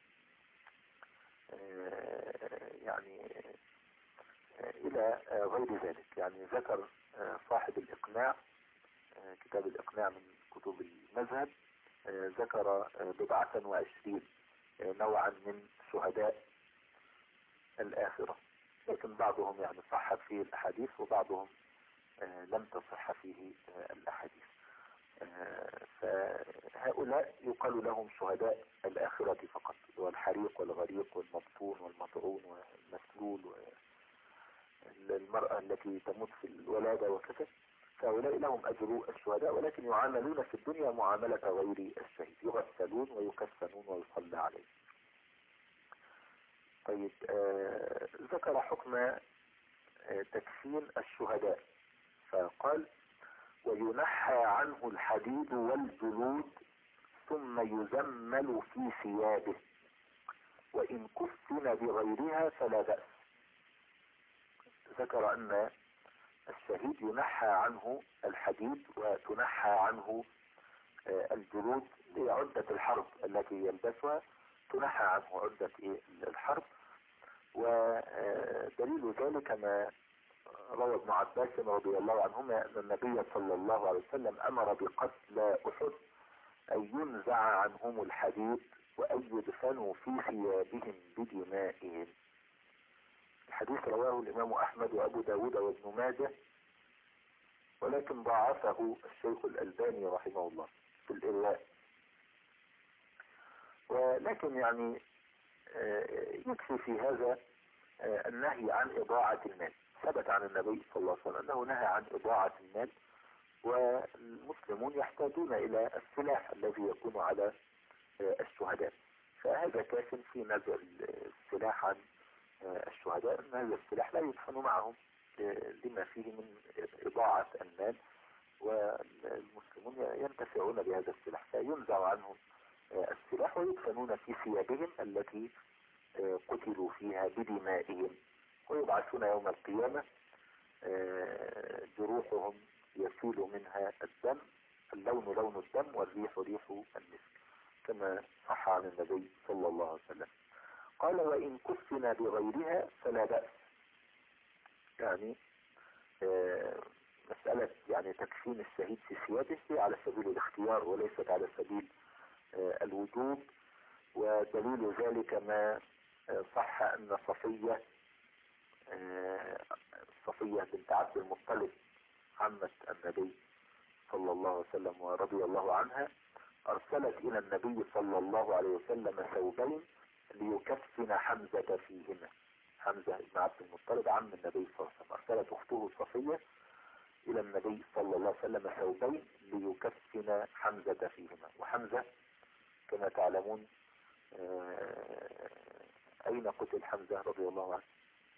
يعني إلى غير ذلك، يعني ذكر صاحب الإقناع كتاب الإقناع من كتب المذهب ذكر بضعة وعشرين نوعا من شهداء الآخرة، لكن بعضهم يعني صح فيه الأحاديث وبعضهم لم تصح فيه الأحاديث. فهؤلاء يقال لهم شهداء الآخرة فقط، والحريق والغريق والمبطون والمطعون والمسلول والمرأة التي تموت في الولادة وكذا، فهؤلاء لهم أجر الشهداء، ولكن يعاملون في الدنيا معاملة غير الشهيد، يغسلون ويكفنون ويصلى عليه. طيب آه ذكر حكم آه تكفين الشهداء، فقال وينحى عنه الحديد والجلود ثم يزمل في ثيابه وإن كفن بغيرها فلا بأس. ذكر أن الشهيد ينحى عنه الحديد وتنحى عنه الجلود لعدة الحرب التي يلبسها، تنحى عنه عدة الحرب. ودليل ذلك ما روى ابن عباس رضي الله عنهما أن النبي صلى الله عليه وسلم أمر بقتل أحد أن ينزع عنهم الحديد وأن يدفنوا في ثيابهم بدمائهم. الحديث رواه الإمام أحمد وأبو داود وابن ماجه، ولكن ضاعفه الشيخ الألباني رحمه الله في الإرواء. ولكن يعني يكفي في هذا النهي عن إضاعة المال. ثبت عن النبي صلى الله عليه وسلم أنه نهى عن إضاعة المال، والمسلمون يحتاجون إلى السلاح الذي يكون على الشهداء، فهذا كاف في نزع السلاح عن الشهداء، أن هذا السلاح لا يدفن معهم لما فيه من إضاعة المال، والمسلمون ينتفعون بهذا السلاح، فينزع عنهم السلاح ويدفنون في ثيابهم التي قتلوا فيها بدمائهم، ويبعثون يوم القيامة جروحهم يسيل منها الدم، اللون لون الدم والريح ريح المسك، كما صح عن النبي صلى الله عليه وسلم. قال وإن كفن بغيرها فلا بأس. يعني مسألة يعني تكفين الشهيد في ثيابه هي على سبيل الاختيار وليست على سبيل الوجوب، ودليل ذلك ما صح أن صفية صفية بنت عبد المطلب عمة النبي صلى الله عليه وسلم ورضي الله عنها أرسلت إلى النبي صلى الله عليه وسلم ثوبين ليكفن حمزة فيهما. حمزة بن عبد المطلب عم النبي صلى الله عليه وسلم، أرسلت أخته صفية إلى النبي صلى الله عليه وسلم ثوبين ليكفن حمزة فيهما. وحمزة كما تعلمون أين قتل حمزة رضي الله عنه؟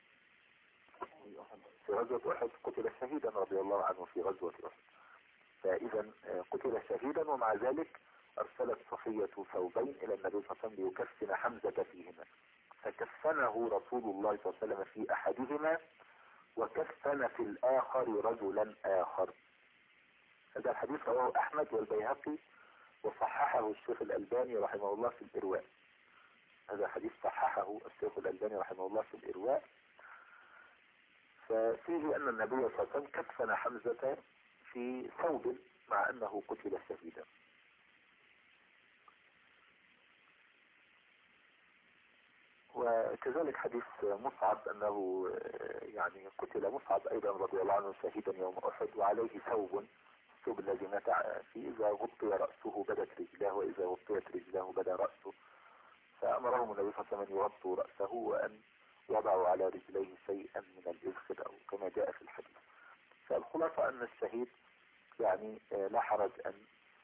في غزوة أحد، قتل شهيدا رضي الله عنه في غزوة أحد، فإذا قتل شهيدا ومع ذلك أرسلت صفية ثوبين إلى النبي صلى الله عليه وسلم ليكفن حمزة فيهما، فكفنه رسول الله صلى الله عليه وسلم في أحدهما وكفن في الآخر رجلا آخر. هذا الحديث رواه أحمد والبيهقي وصححه الشيخ الألباني رحمه الله في الإرواء. هذا حديث صححه الشيخ الألباني رحمه الله في الإرواء، ففيه أن النبي صلى الله عليه وسلم كفن حمزة في ثوب مع أنه قتل شهيدا. وكذلك حديث مصعب أنه يعني قتل مصعب أيضا رضي الله عنه شهيدا يوم أحد وعليه ثوب، الثوب الذي مات فيه إذا غطي رأسه بدت رجلاه وإذا غطيت رجلاه بدا رأسه، فأمرهم النبي صلى الله عليه وسلم أن يغطوا رأسه وأن وضعوا على رجليه شيئا من الإذخر أو كما جاء في الحديث. فالخلاصة أن الشهيد يعني لا حرج أن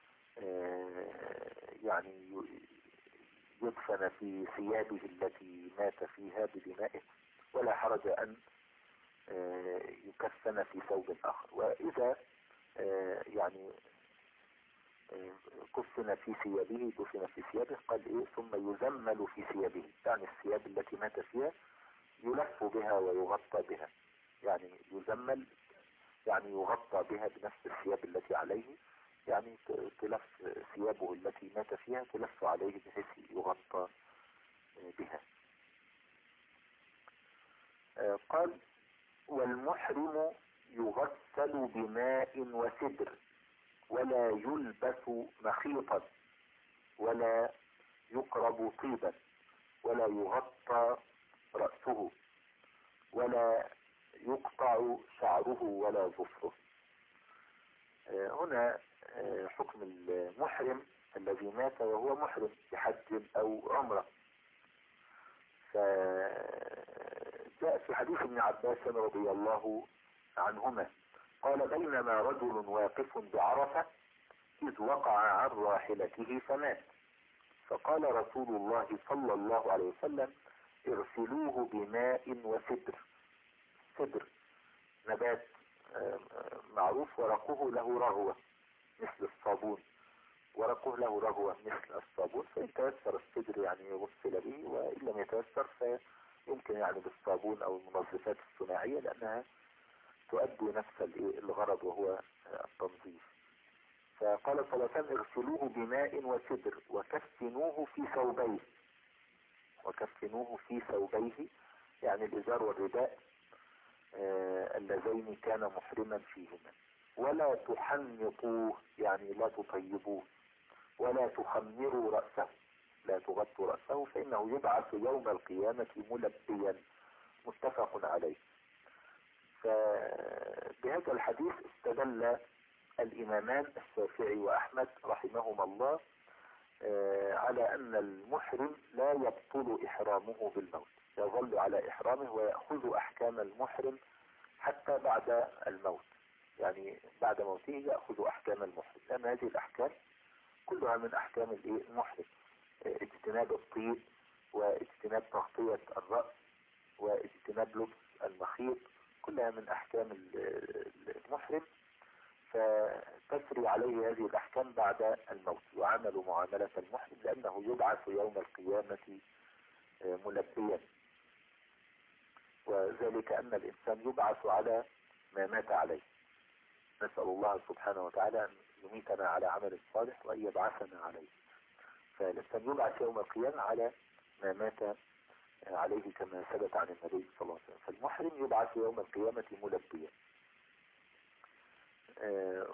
يعني يدفن في ثيابه التي مات فيها بدمائه، ولا حرج أن يكفن في ثوب آخر. وإذا يعني كفن في ثيابه دفن في ثيابه قال إيه ثم يزمل في ثيابه، يعني الثياب التي مات فيها يلف بها ويغطى بها، يعني يزمل يعني يغطى بها بنفس الثياب التي عليه، يعني تلف ثيابه التي مات فيها تلف عليه بحيث يغطى بها. قال والمحرم يغسل بماء وسدر ولا يلبس مخيطا ولا يقرب طيبا ولا يغطى رأسه ولا يقطع شعره ولا ظفره. هنا حكم المحرم الذي مات وهو محرم بحج أو عمرة. فجاء في حديث ابن عباس رضي الله عنهما قال بينما رجل واقف بعرفة إذ وقع عن راحلته فمات، فقال رسول الله صلى الله عليه وسلم اغسلوه بماء وسدر. سدر نبات معروف ورقه له رغوة مثل الصابون، ورقه له رغوة مثل الصابون، فإن تيسر السدر يعني يغسل به، وإن لم يتيسر فيمكن يعني بالصابون أو المنظفات الصناعية لأنها تؤدي نفس الغرض وهو التنظيف. فقال صلى الله عليه وسلم اغسلوه بماء وسدر وكفنوه في ثوبيه، وكفنوه في ثوبيه يعني الإزار والرداء آه اللذين كان محرما فيهما، ولا تحنطوه يعني لا تطيبوه، ولا تخمروا رأسه لا تغطوا رأسه فإنه يبعث يوم القيامة ملبيا، متفق عليه. فبهذا الحديث استدل الإمامان الشافعي وأحمد رحمهما الله آه على أن المحرم لا يبطل إحرامه بالموت، يظل على إحرامه ويأخذ أحكام المحرم حتى بعد الموت، يعني بعد موته يأخذ أحكام المحرم، لأن هذه الأحكام كلها من أحكام المحرم، آه اجتناب الطيب واجتناب تغطية الرأس واجتناب لبس المخيط، كلها من أحكام المحرم، فتسري عليه هذه الأحكام بعد الموت، وعمل معاملة المحرم لأنه يبعث يوم القيامة ملبيا، وذلك أن الإنسان يبعث على ما مات عليه. نسأل الله سبحانه وتعالى أن يميتنا على عمل صالح وأن يبعثنا عليه، فالإنسان يبعث يوم القيامة على ما مات عليه كما ثبت عن النبي صلى الله عليه وسلم، فالمحرم يبعث يوم القيامة ملبيا. آه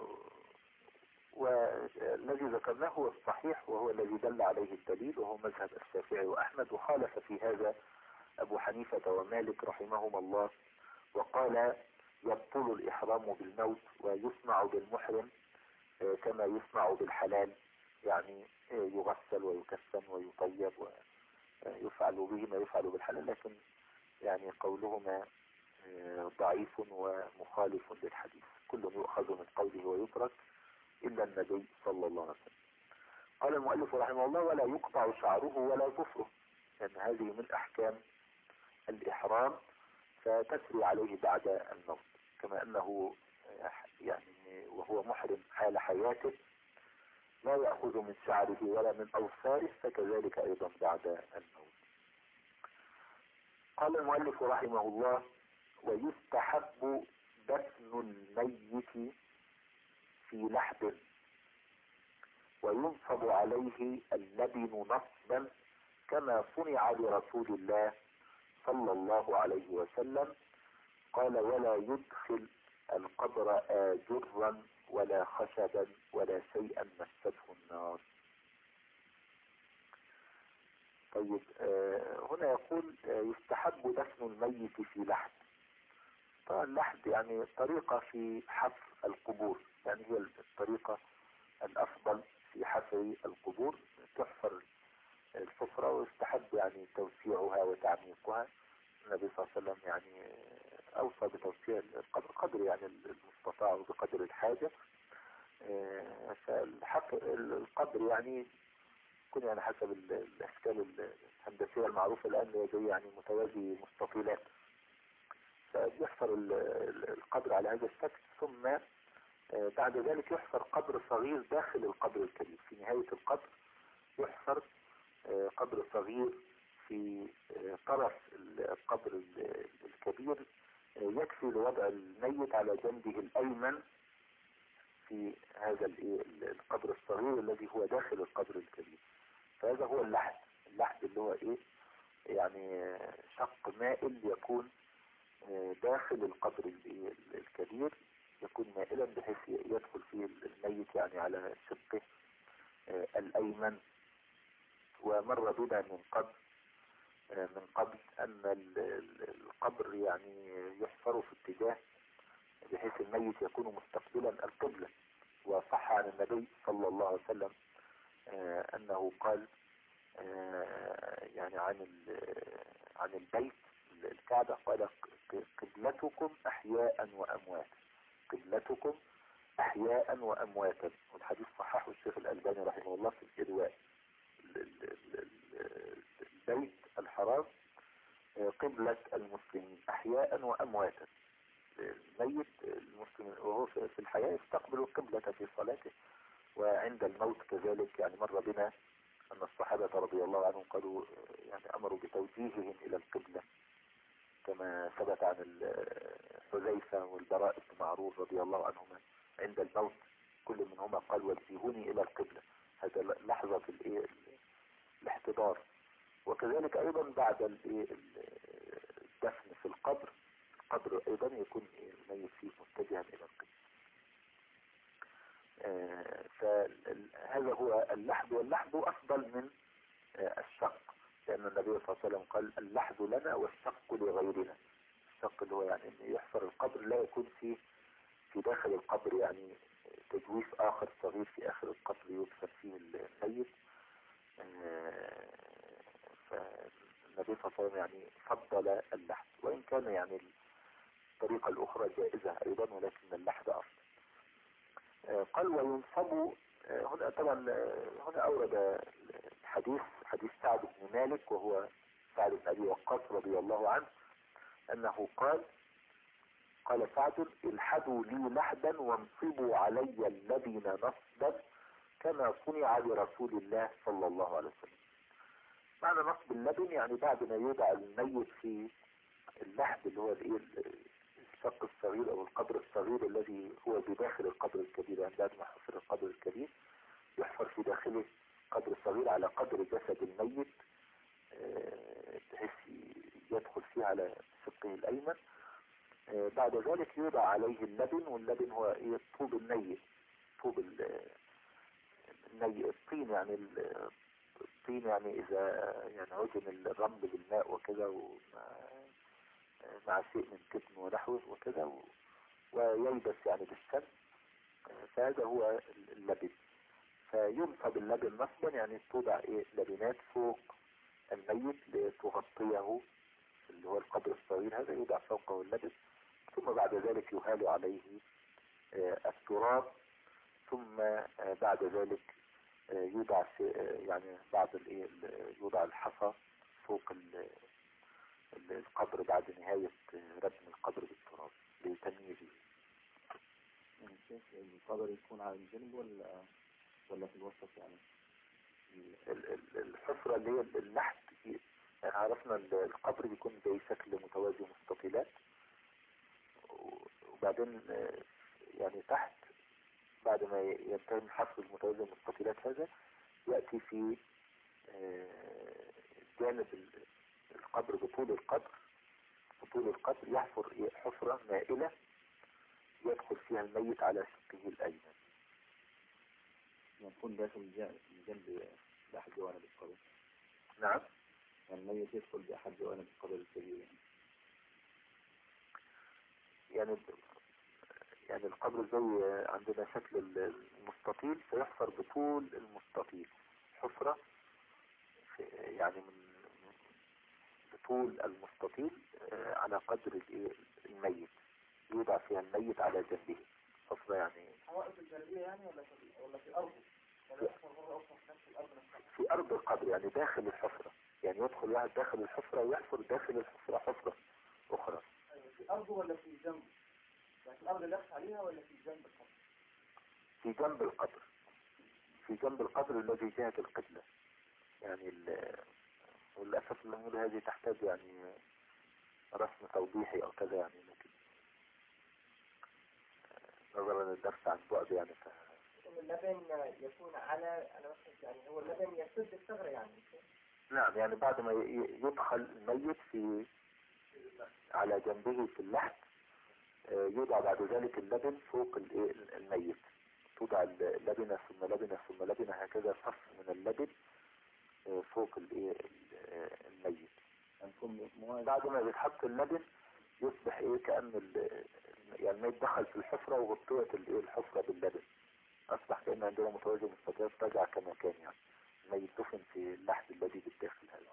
والذي ذكرناه هو الصحيح وهو الذي دل عليه الدليل، وهو مذهب الشافعي وأحمد، وخالف في هذا أبو حنيفة ومالك رحمهما الله، وقال يبطل الإحرام بالموت ويصنع بالمحرم آه كما يصنع بالحلال، يعني آه يغسل ويكفن ويطيب ويفعل به ما يفعل بالحلال، لكن يعني قولهما ضعيف ومخالف للحديث، كل يؤخذ من قوله ويترك إلا النبي صلى الله عليه وسلم. قال المؤلف رحمه الله ولا يقطع شعره ولا ظفره، لأن يعني هذه من أحكام الإحرام فتسري عليه بعد الموت، كما أنه يعني وهو محرم حال حياته لا يأخذ من شعره ولا من أظفاره، فكذلك أيضا بعد الموت. قال المؤلف رحمه الله ويستحب دفن الميت في لحد وينصب عليه اللبن نصبا كما صنع لرسول الله صلى الله عليه وسلم، قال ولا يدخل القبر آجرا ولا خشبا ولا شيئا مسته النار. طيب آه هنا يقول آه يستحب دفن الميت في لحد. طبعا اللحد يعني طريقة في حفر القبور، يعني هي الطريقة الأفضل في حفر القبور، تحفر الحفرة ويستحب يعني توسيعها وتعميقها. النبي صلى الله عليه وسلم يعني أوصى بتوسيع القبر قدر يعني المستطاع وبقدر الحاجة، فالحفر القبر يعني يكون يعني حسب الأشكال الهندسية المعروفة الآن زي يعني متوازي مستطيلات، فيحفر القبر على هذا الشكل، ثم بعد ذلك يحفر قبر صغير داخل القبر الكبير. في نهاية القبر يحفر قبر صغير في طرف القبر الكبير يكفي لوضع الميت على جنبه الأيمن في هذا القبر الصغير الذي هو داخل القبر الكبير. فهذا هو اللحد. اللحد اللي هو ايه يعني شق مائل يكون داخل القبر الكبير، يكون مائلا بحيث يدخل فيه الميت يعني على شقه الأيمن. ومر بنا من قبل من قبل أن القبر يعني يحفر في اتجاه بحيث الميت يكون مستقبلا القبلة، وصح عن النبي صلى الله عليه وسلم أنه قال يعني عن عن البيت الكعبة قال قبلتكم أحياء وأموات، قبلتكم أحياء وأمواتا. والحديث صححه الشيخ الألباني رحمه الله في الإرواء. البيت الحرام قبلة المسلمين أحياء وأمواتا. الميت المسلم وهو في الحياة يستقبل القبلة في صلاته، وعند الموت كذلك. يعني مر بنا أن الصحابة رضي الله عنهم قالوا يعني أمروا بتوجيههم إلى القبلة، كما ثبت عن حذيفة والبراء بن معروف رضي الله عنهما عند الموت كل منهما قال وجهوني إلى القبلة. هذا لحظة الاحتضار. وكذلك أيضا بعد الدفن في القبر، القبر أيضا يكون الميت فيه متجها إلى القبلة. فهذا هو اللحد، واللحد أفضل من الشق، لأن النبي صلى الله عليه وسلم قال اللحد لنا والشق لغيرنا. الشق اللي هو يعني أن يحفر القبر لا يكون فيه في داخل القبر يعني تجويف آخر صغير في آخر القبر يدفن فيه الميت. فالنبي صلى الله عليه وسلم يعني فضل اللحد، وإن كان يعني الطريقة الأخرى جائزة أيضا، ولكن اللحد أفضل. قال وينصب هنا. طبعا هنا أورد الحديث حديث سعد بن مالك، وهو سعد بن أبي وقاص رضي الله عنه، أنه قال قال سعد الحدوا لي لحدا وانصبوا علي اللبن نصبا كما صنع برسول الله صلى الله عليه وسلم. معنى نصب اللبن يعني بعد ما يوضع الميت في اللحد اللي هو الايه الشق الصغير او القبر الصغير الذي هو بداخل القبر الكبير، يعني بعد ما حفر القبر الكبير يحفر في داخله قبر صغير على قدر جسد الميت بحيث يدخل فيه على شقه الايمن. بعد ذلك يوضع عليه اللبن، واللبن هو ايه طوب الني، طوب الني الطين، يعني الطين يعني اذا يعني عجن الرمل بالماء وكذا ومع مع شيء من كتم ونحوه وكذا وييبس يعني بالشمس، فهذا هو اللبن. فينصب اللبن نصبا يعني توضع ايه لبنات فوق الميت لتغطيه اللي هو القبر الصغير، هذا يوضع فوقه اللبن، ثم بعد ذلك يهال عليه التراب، ثم بعد ذلك يوضع يعني بعض الايه يوضع الحصى فوق القبر بعد نهاية ردم القبر بالتراب لتمييزه. القبر يكون على الجنب ولا ولا في الوسط؟ يعني الحفرة اللي هي اللحد يعني عرفنا القبر بيكون زي شكل متوازي مستطيلات، وبعدين يعني تحت بعد ما ينتهي من حفر المتوازي المستطيلات هذا يأتي في جانب القبر بطول القبر بطول القبر يحفر حفرة مائلة يدخل فيها الميت على شقه الأيمن. يكون داخل جنب بأحد جوانب القبر. نعم. يعني الميت يدخل بأحد جوانب القبر الكبير يعني. يعني يعني القبر زي عندنا شكل المستطيل، فيحفر بطول المستطيل حفرة يعني من بطول المستطيل على قدر الميت يوضع فيها الميت على جنبه حفرة يعني حوائط الجانبية يعني ولا في ولا في أرضه؟ ولا يحفر مرة أخرى في نفس الأرض نفسها؟ في أرض القبر يعني داخل الحفرة، يعني يدخل واحد داخل الحفرة ويحفر داخل الحفرة حفرة أخرى. أيوة في أرضه ولا في جنب؟ يعني في الأرض اللي يخش عليها ولا في جنب القبر؟ في جنب القبر في جنب القبر الذي جهة القبلة. يعني وللأسف الأمور هذه تحتاج يعني رسم توضيحي أو كذا، يعني لكن نظرا للدرس عن بعد يعني ف... اللبن يكون على أنا بس يعني هو اللبن يسد الثغرة يعني. نعم، يعني بعد ما يدخل الميت في على جنبه في اللحد يوضع بعد ذلك اللبن فوق الميت، توضع اللبنة ثم لبنة ثم لبنة هكذا صف من اللبن فوق الميت. بعد ما يتحط اللبن يصبح ايه كأن يعني الميت دخل في الحفرة وغطيت الحفرة باللبن، اصبح كأن عندنا متوازي مستطيل رجع كما كان، يعني الميت دفن في اللحد الذي بالداخل هذا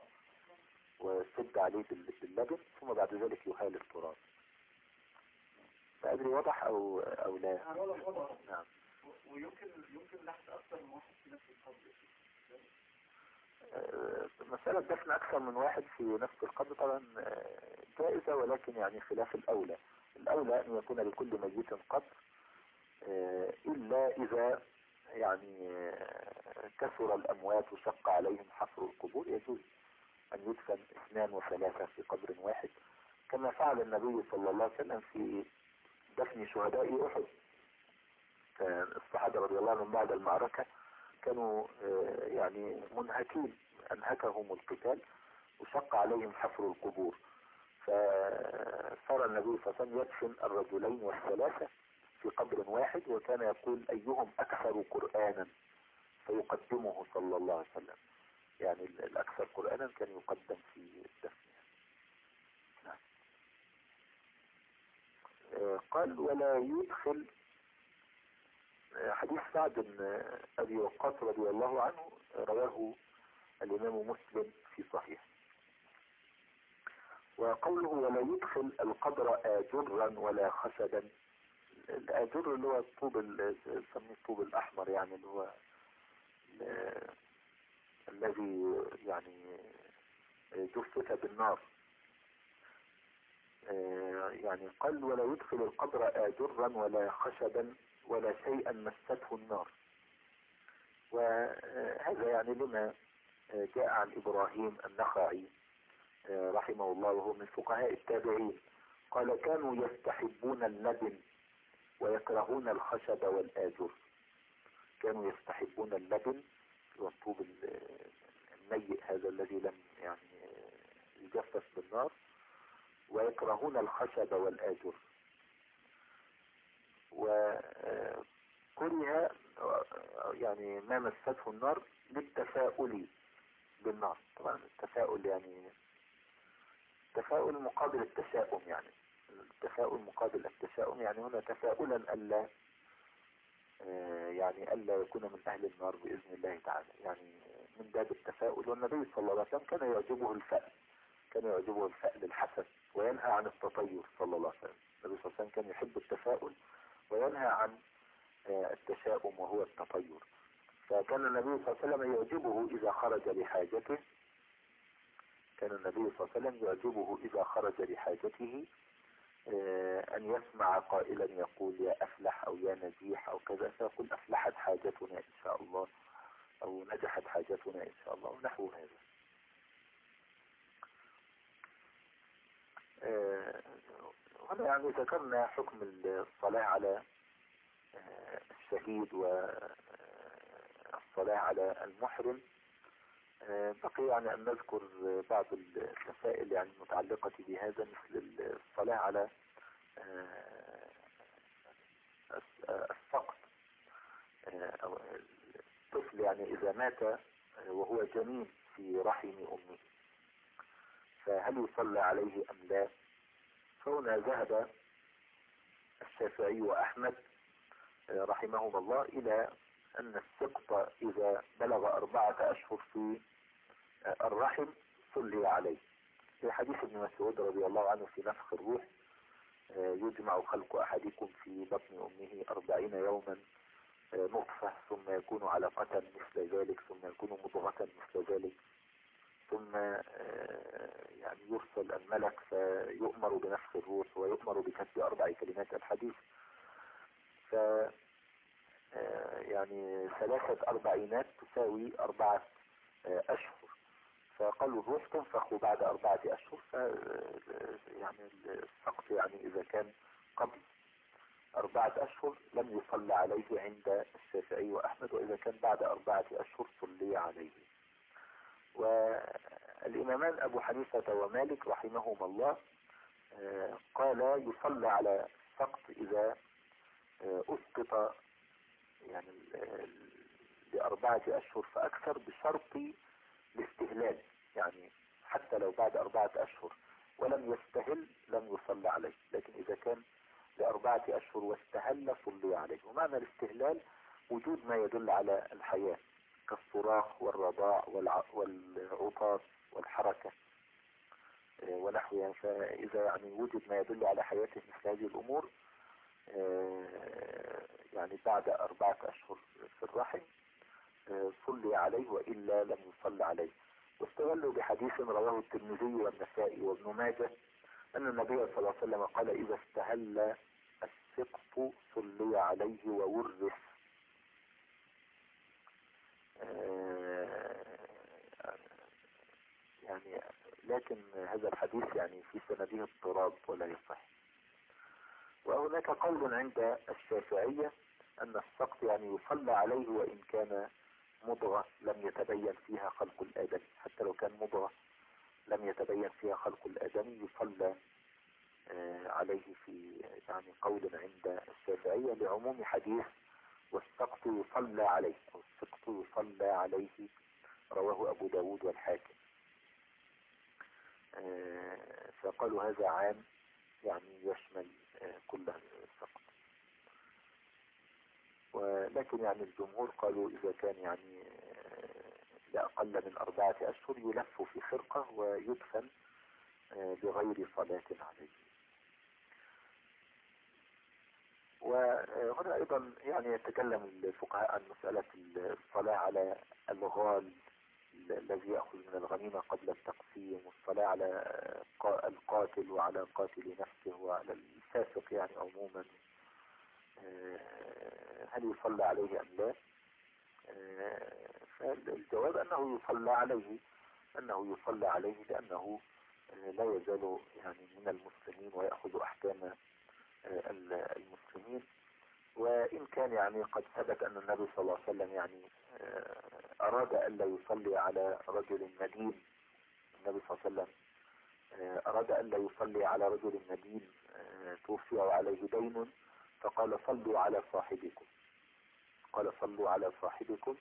وسد عليه باللبن، ثم بعد ذلك يهال التراب. فهذا أدري وضح أو أو لا. نعم. ويمكن يمكن لحظ أكثر من واحد في نفس القبر. مسألة دفن أكثر من واحد في نفس القبر طبعا جائزة، ولكن يعني خلاف الأولى. الأولى أن يكون لكل ميت قبر، إلا إذا يعني كثر الأموات وشق عليهم حفر القبور، يجوز أن يدفن اثنان وثلاثة في قبر واحد، كما فعل النبي صلى الله عليه وسلم في دفن شهداء أحد. الصحابة رضي الله عنهم بعد المعركة كانوا يعني منهكين، أنهكهم القتال وشق عليهم حفر القبور، فصار النبي صلى الله عليه وسلم يدفن الرجلين والثلاثة في قبر واحد، وكان يقول أيهم أكثر قرآنا فيقدمه صلى الله عليه وسلم، يعني الأكثر قرآنا كان يقدم في الدفن. نعم. قال ولا يدخل، حديث سعد بن أبي وقاص رضي الله عنه رواه الإمام مسلم في صحيح. وقوله ولا يدخل القبر آجرا ولا خشدا، الآجر اللي هو الطوب، نسميه الطوب الأحمر، يعني اللي هو الذي يعني جثث بالنار. يعني قال ولا يدخل القبر آجرا ولا خشدا ولا شيئا مسته النار. وهذا يعني لما جاء عن إبراهيم النخعي رحمه الله، وهو من فقهاء التابعين، قال كانوا يستحبون اللبن ويكرهون الخشب والآجر. كانوا يستحبون اللبن والطوب الميت هذا الذي لم يعني يجفف بالنار، ويكرهون الخشب والآجر. وكره يعني ما مسته النار للتفاؤل بالنار. طبعا التفاؤل يعني تفاؤل مقابل التشاؤم، يعني التفاؤل مقابل التشاؤم، يعني هنا تفاؤلا ألا يعني ألا يكون من أهل النار بإذن الله تعالى، يعني من باب التفاؤل. والنبي صلى الله عليه وسلم كان يعجبه الفأل، كان يعجبه الفأل الحسن، وينهى عن التطير صلى الله عليه وسلم. النبي صلى الله عليه وسلم كان يحب التفاؤل وينهى عن التشاؤم وهو التطير. فكان النبي صلى الله عليه وسلم يعجبه إذا خرج لحاجته، كان النبي صلى الله عليه وسلم يعجبه إذا خرج لحاجته أن يسمع قائلا يقول يا أفلح أو يا نجيح أو كذا، فيقول أفلحت حاجتنا إن شاء الله أو نجحت حاجتنا إن شاء الله ونحو هذا. هنا يعني ذكرنا حكم الصلاة على الشهيد والصلاة على المحرم. بقي يعني أن نذكر بعض المسائل يعني المتعلقة بهذا، مثل الصلاة على السقط، أو الطفل يعني إذا مات وهو جنين في رحم أمه فهل يصلى عليه أم لا؟ فهنا ذهب الشافعي وأحمد رحمهما الله إلى أن السقط إذا بلغ أربعة أشهر في الرحم صلي عليه، في حديث ابن مسعود رضي الله عنه في نفخ الروح يجمع خلق أحدكم في بطن أمه أربعين يوما نطفة ثم يكون علقة مثل ذلك ثم يكون مضغة مثل ذلك ثم يعني يرسل الملك فيؤمر بنفخ الروح ويؤمر بكتب أربع كلمات الحديث. ف يعني ثلاثة أربعينات تساوي أربعة أشهر، فقالوا الروح تنفخ بعد أربعة أشهر. ف يعني السقط يعني إذا كان قبل أربعة أشهر لم يصلى عليه عند الشافعي وأحمد، وإذا كان بعد أربعة أشهر صلي عليه. والإمامان أبو حنيفة ومالك رحمهما الله قال يصلى على السقط إذا أسقط يعني لأربعة أشهر فأكثر بشرط الاستهلال، يعني حتى لو بعد أربعة أشهر ولم يستهل لم يصلى عليه، لكن إذا كان لأربعة أشهر واستهل صلي عليه. ومعنى الاستهلال وجود ما يدل على الحياة كالصراخ والرضاع والعطاس والحركة ونحوها، فإذا يعني وجد ما يدل على حياته مثل هذه الأمور يعني بعد أربعة أشهر في الرحم صلي عليه وإلا لم يصلى عليه. واستدلوا بحديث رواه الترمذي والنسائي وابن ماجه أن النبي صلى الله عليه وسلم قال إذا استهل السقط صلي عليه وورث. يعني لكن هذا الحديث يعني في سنده اضطراب ولا يصح. وهناك قول عند الشافعية أن السقط يعني يصلى عليه وإن كان مضغة لم يتبين فيها خلق الآدم، حتى لو كان مضغة لم يتبين فيها خلق الآدم يصلى عليه في يعني قول عند الشافعية لعموم حديث والسقط يصلى عليه أو السقط يصلى عليه رواه أبو داود والحاكم. فقالوا هذا عام يعني يشمل كل السقط. ولكن يعني الجمهور قالوا إذا كان يعني لأقل من أربعة أشهر يلف في خرقة ويدفن بغير صلاة عليه. وهنا أيضا يعني يتكلم الفقهاء عن مسألة الصلاة على الغال الذي يأخذ من الغنيمة قبل التقسيم، والصلاة على القاتل وعلى قاتل نفسه وعلى الفاسق يعني عموما، هل يصلى عليه أم لا؟ فالجواب أنه يصلى عليه، أنه يصلى عليه لأنه لا يزال يعني من المسلمين ويأخذ أحكام المسلمين. وإن كان يعني قد ثبت أن النبي صلى الله عليه وسلم يعني أراد أن لا يصلي على رجل مدين، النبي صلى الله عليه وسلم أراد أن لا يصلي على رجل مدين توفي وعليه دين، فقال صلوا على صاحبكم، قال صلوا على صاحبكم،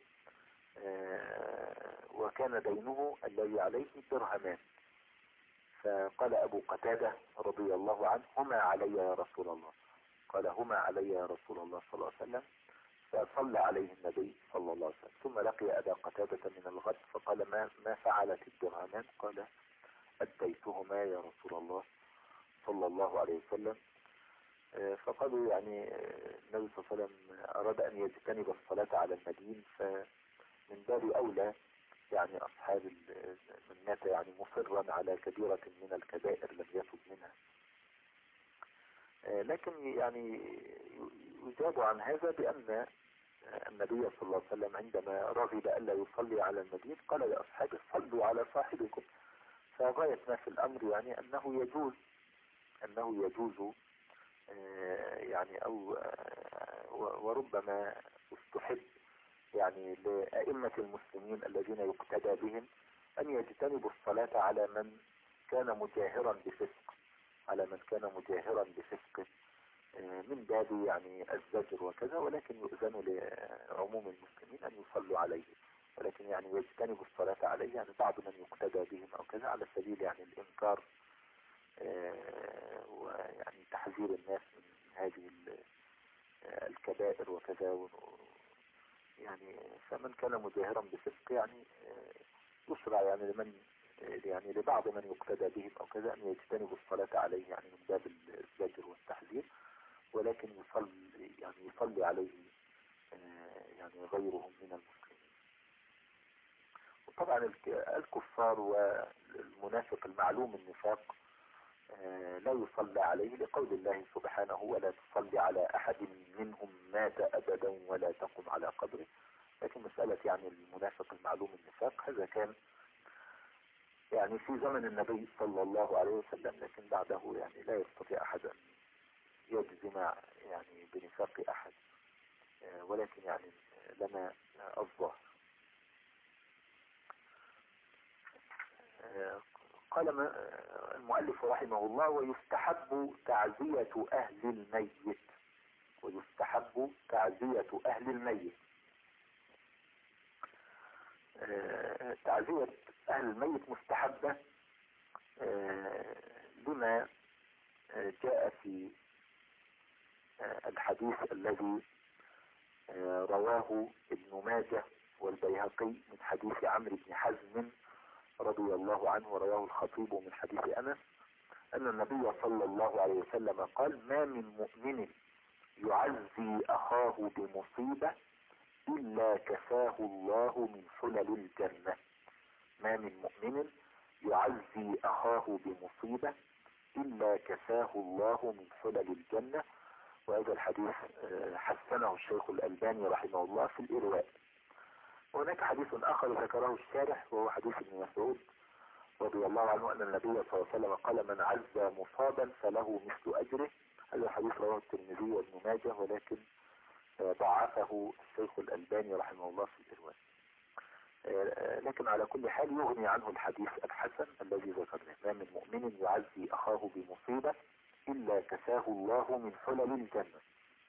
وكان دينه الذي عليه درهمان، فقال أبو قتادة رضي الله عنه هما علي يا رسول الله، قال هما علي يا رسول الله صلى الله عليه وسلم، فصلى عليه النبي صلى الله عليه وسلم. ثم لقي أبا قتادة من الغد فقال ما, ما فعلت الدرهمان؟ قال أديتهما يا رسول الله صلى الله عليه وسلم. فقالوا يعني النبي صلى الله عليه وسلم أراد أن يجتنب الصلاة على المدين، فمن باب أولى يعني أصحاب من مات يعني مصرا على كبيرة من الكبائر لم يتب منها. لكن يعني يجاب عن هذا بأن النبي صلى الله عليه وسلم عندما رغب ألا يصلي على المدين قال لأصحابه صلوا على صاحبكم. فغاية ما في الأمر يعني أنه يجوز أنه يجوز يعني أو وربما استحب يعني لأئمة المسلمين الذين يقتدى بهم أن يجتنبوا الصلاة على من كان مجاهرا بفسق، على من كان مجاهرا بفسق من باب يعني الزجر وكذا، ولكن يؤذن لعموم المسلمين أن يصلوا عليه، ولكن يعني يجتنبوا الصلاة عليه يعني بعض من يقتدى بهم أو كذا على سبيل يعني الإنكار ويعني تحذير الناس من هذه الكبائر وكذا. يعني فمن كان مجاهرا بفسق يعني يشرع يعني لمن يعني لبعض من يقتدى بهم او كذا ان يجتنبوا الصلاة عليه يعني من باب الزجر والتحذير، ولكن يصلي يعني يصلي عليه يعني غيرهم من المسلمين. وطبعا الكفار والمنافق المعلوم النفاق لا يصلى عليه لقول الله سبحانه ولا تصلي على احد منهم مات ابدا ولا تقم على قبره. لكن مسألة يعني المنافق المعلوم النفاق هذا كان يعني في زمن النبي صلى الله عليه وسلم، لكن بعده يعني لا يستطيع احد ان يجزم يعني بنفاق احد، ولكن يعني لنا الظاهر. قال المؤلف رحمه الله ويستحب تعزية اهل الميت، ويستحب تعزية اهل الميت. تعزية اهل الميت مستحبة لما جاء في الحديث الذي رواه ابن ماجه والبيهقي من حديث عمرو بن حزم رضي الله عنه، ورواه الخطيب من حديث أنس أن النبي صلى الله عليه وسلم قال ما من مؤمن يعزي أخاه بمصيبة إلا كفاه الله من حلل الجنة. ما من مؤمن يعزي أخاه بمصيبة إلا كفاه الله من حلل الجنة. وهذا الحديث حسنه الشيخ الألباني رحمه الله في الإرواء. وهناك حديث آخر ذكره الشارح وهو حديث ابن مسعود رضي الله عنه أن النبي صلى الله عليه وسلم قال: من عز مصابا فله مثل أجره. هذا الحديث رواه الترمذي وابن ماجه، ولكن ضعفه الشيخ الألباني رحمه الله في الإرواء. لكن على كل حال يغني عنه الحديث الحسن الذي ذكرناه: ما من مؤمن يعزي أخاه بمصيبة إلا كساه الله من حلل الجنة.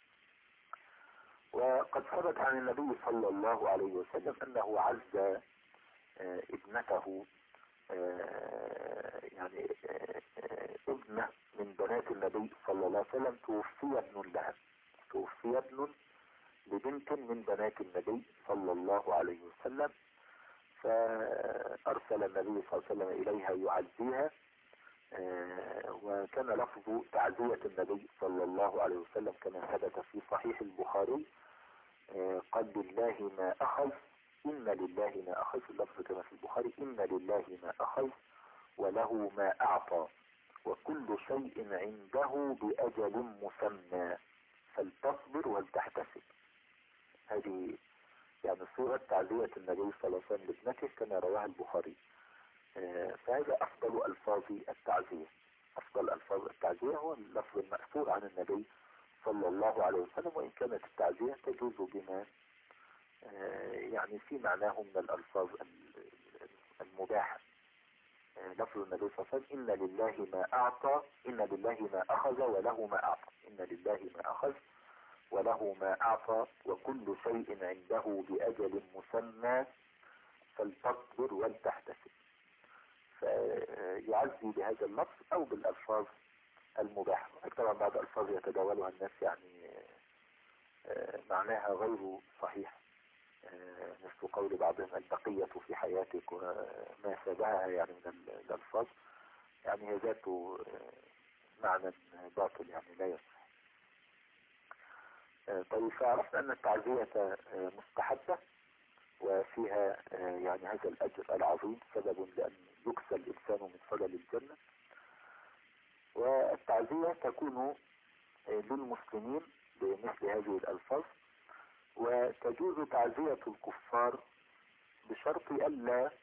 وقد ثبت عن النبي صلى الله عليه وسلم أنه عز ابنته، يعني ابنة من بنات النبي صلى الله عليه وسلم توفي ابن لها، توفي ابن لبنت من بنات النبي صلى الله عليه وسلم، فأرسل النبي صلى الله عليه وسلم إليها يعزيها. وكان لفظ تعزية النبي صلى الله عليه وسلم كما ثبت في صحيح البخاري: قد لله ما أخذ إن لله ما أخذ. اللفظ كما في البخاري: إن لله ما أخذ وله ما أعطى وكل شيء عنده بأجل مسمى فلتصبر ولتحتسب. هذه يعني صورة تعزية النبي صلى الله عليه وسلم لابنته كما رواها البخاري. فهذا أفضل ألفاظ التعزية. أفضل ألفاظ التعزية هو اللفظ المأثور عن النبي صلى الله عليه وسلم، وإن كانت التعزية تجوز بما يعني في معناه من الألفاظ المباحة. لفظ النبي صلى الله عليه وسلم: إن لله ما أعطى إن لله ما أخذ وله ما أعطى إن لله ما أخذ وله ما أعطى وكل شيء عنده بأجل مسمى فلتصبر ولتحتسب. فيعزي بهذا اللفظ أو بالألفاظ المباحة. طبعا بعض الألفاظ يتداولها الناس يعني معناها غير صحيح، مثل قول بعضهم: البقية في حياتك وما شابهها يعني من الألفاظ، يعني هي ذات معنى باطل يعني لا يصح. طيب، فعرفنا أن التعزية مستحبة وفيها يعني هذا الأجر العظيم، سبب لأن يكسى الإنسان من حلل الجنة. والتعزية تكون للمسلمين بمثل هذه الألفاظ، وتجوز تعزية الكفار بشرط ألا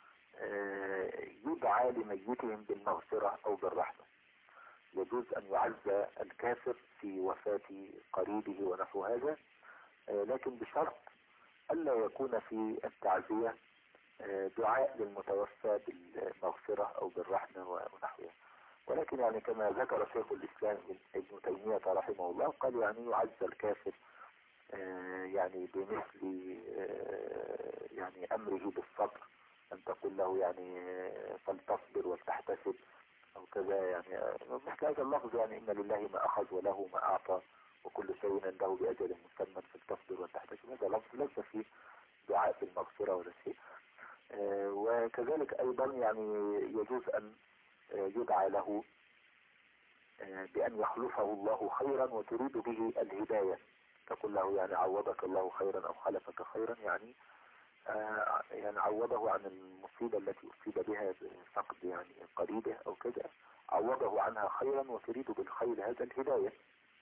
يدعى لميتهم بالمغفرة أو بالرحمة. يجوز أن يعزى الكافر في وفاة قريبه ونحو هذا، لكن بشرط ألا يكون في التعزية دعاء للمتوفى بالمغفرة أو بالرحمة ونحوها. ولكن يعني كما ذكر شيخ الإسلام ابن تيمية رحمه الله، قال يعني يعزى الكافر يعني بمثل يعني أمره بالصبر، أن تقول له يعني فلتصبر ولتحتسب أو كذا، يعني مثل هذا اللفظ: يعني إن لله ما أخذ وله ما أعطى وكل شيء عنده بأجل مسمى فلتصبر ولتحتسب. هذا لفظ ليس فيه دعاء بالمغفرة ولا شيء. وكذلك أيضا يعني يجوز أن يدعى له بأن يخلفه الله خيرا وتريد به الهداية، تقول له يعني عوضك الله خيرا أو خلفك خيرا، يعني آه يعني عوضه عن المصيبة التي أصيب بها فقد يعني قريبه أو كذا، عوضه عنها خيرا وتريد بالخير هذا الهداية.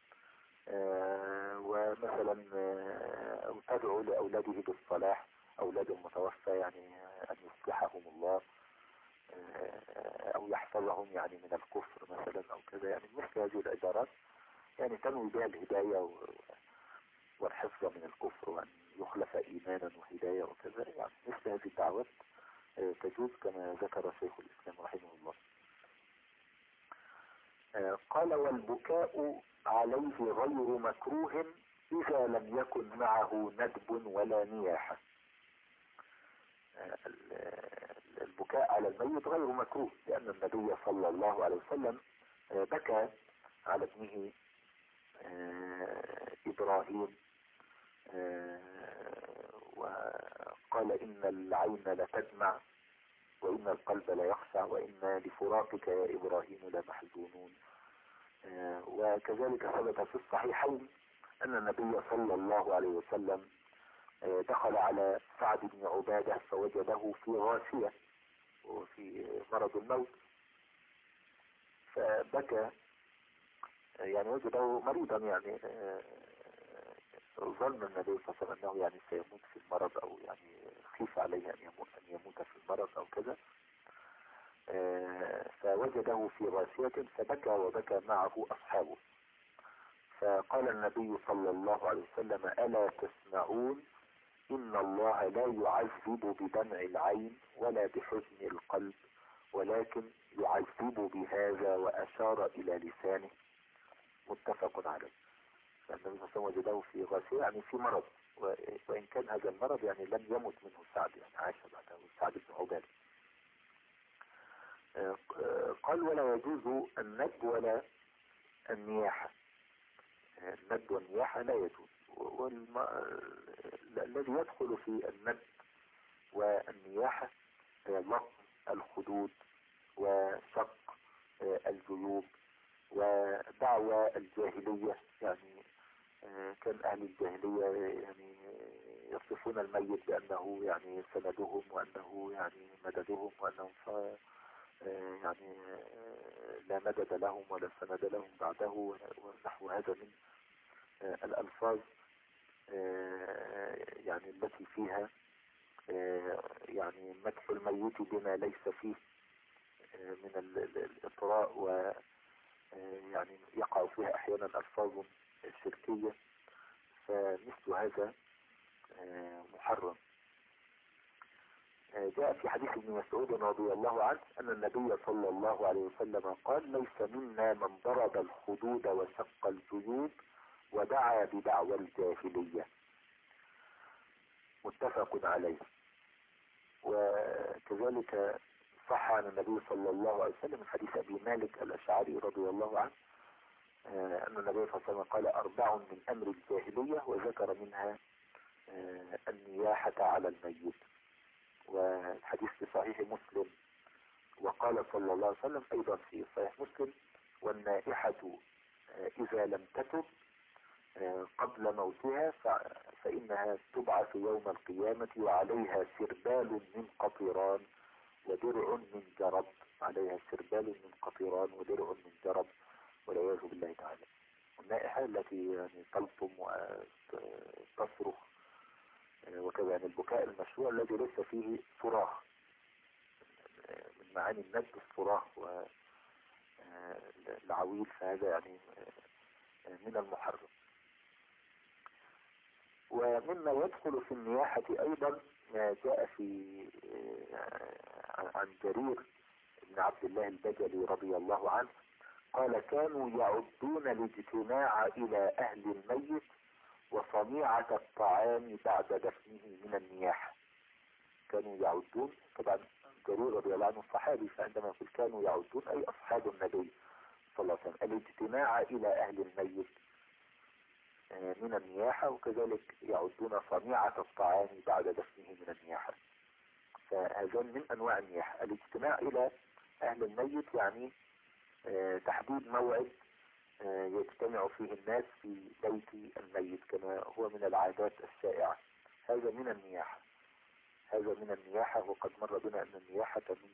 آه ومثلا آه تدعو لأولاده بالصلاح، أولاد المتوفى يعني أن يصلحهم الله آه أو يحفظهم يعني من الكفر مثلا أو كذا، يعني مثل هذه العبارات يعني تنوي بها الهداية والحفظ من الكفر وأن يخلف إيمانا وهداية وكذا، يعني مثل هذه الدعوات تجوز كما ذكر شيخ الإسلام رحمه الله. قال: والبكاء عليه غير مكروه إذا لم يكن معه ندب ولا نياحة. البكاء على الميت غير مكروه، لأن النبي صلى الله عليه وسلم بكى على ابنه إبراهيم وقال: إن العين لتدمع وإن القلب ليخشع وإنا لفراقك يا إبراهيم لمحزونون. وكذلك ثبت في الصحيحين أن النبي صلى الله عليه وسلم دخل على سعد بن عبادة فوجده في غاشية وفي مرض الموت، فبكى، يعني وجده مريضا، يعني ظن النبي صلى الله عليه وسلم أنه يعني سيموت في المرض، أو يعني خيف عليه أن يموت, أن يموت في المرض أو كذا. فوجده في غاشية فبكى وبكى معه أصحابه، فقال النبي صلى الله عليه وسلم: ألا تسمعون إن الله لا يعذب بدمع العين ولا بحزن القلب، ولكن يعذب بهذا، وأشار إلى لسانه. متفق عليه. فالنبي صلى الله عليه وسلم وجده في غاشية، يعني في مرض، وإن كان هذا المرض يعني لم يمت منه سعد، يعني عاش بعده سعد بن عبادة. قال: ولا يجوز الند ولا النياحة. الند والنياحة لا يجوز، والم... الذي يدخل في الند والنياحة لطم الخدود وشق الجيوب ودعوى الجاهلية. يعني كان أهل الجاهلية يعني يصفون الميت بأنه يعني سندهم، وأنه يعني مددهم، وأنهم يعني لا مدد لهم ولا سند لهم بعده، ونحو هذا من الألفاظ يعني التي فيها يعني مدح الميت بما ليس فيه من الإطراء، و يعني يقع فيها أحيانا ألفاظ شركية، فمثل هذا محرم. جاء في حديث ابن مسعود رضي الله عنه أن النبي صلى الله عليه وسلم قال: ليس منا من ضرب الخدود وشق الجيوب ودعا بدعوى الجاهلية. متفق عليه. وكذلك صح عن النبي صلى الله عليه وسلم من حديث أبي مالك الأشعري رضي الله عنه أن النبي صلى الله عليه وسلم قال: أربع من أمر الجاهلية، وذكر منها النياحة على الميت. والحديث في صحيح مسلم. وقال صلى الله عليه وسلم أيضا في صحيح مسلم: والنائحة إذا لم تتب قبل موتها فإنها تبعث يوم القيامة وعليها سربال من قطران ودرع من جرب. عليها سربال من قطران ودرع من جرب، والعياذ بالله تعالى. النائحة التي يعني تلطم وتصرخ وكذا، يعني البكاء المشروع الذي ليس فيه صراخ. من معاني الند الصراخ والعويل، فهذا يعني من المحرم. ومما يدخل في النياحة أيضا ما جاء في عن جرير بن عبد الله البجلي رضي الله عنه قال: كانوا يعدون الاجتماع إلى أهل الميت وصنيعة الطعام بعد دفنه من النياحة. كانوا يعدون، طبعا جرير رضي الله عنه الصحابي، فعندما يقول كانوا يعدون أي أصحاب النبي صلى الله عليه وسلم الاجتماع إلى أهل الميت من النياحة، وكذلك يعدون صنيعة الطعام بعد دفنه من النياحة. فهذا من أنواع النياحة، الاجتماع إلى أهل الميت، يعني تحديد موعد يجتمع فيه الناس في بيت الميت كما هو من العادات الشائعة. هذا من النياحة، هذا من النياحة. وقد مر بنا أن النياحة من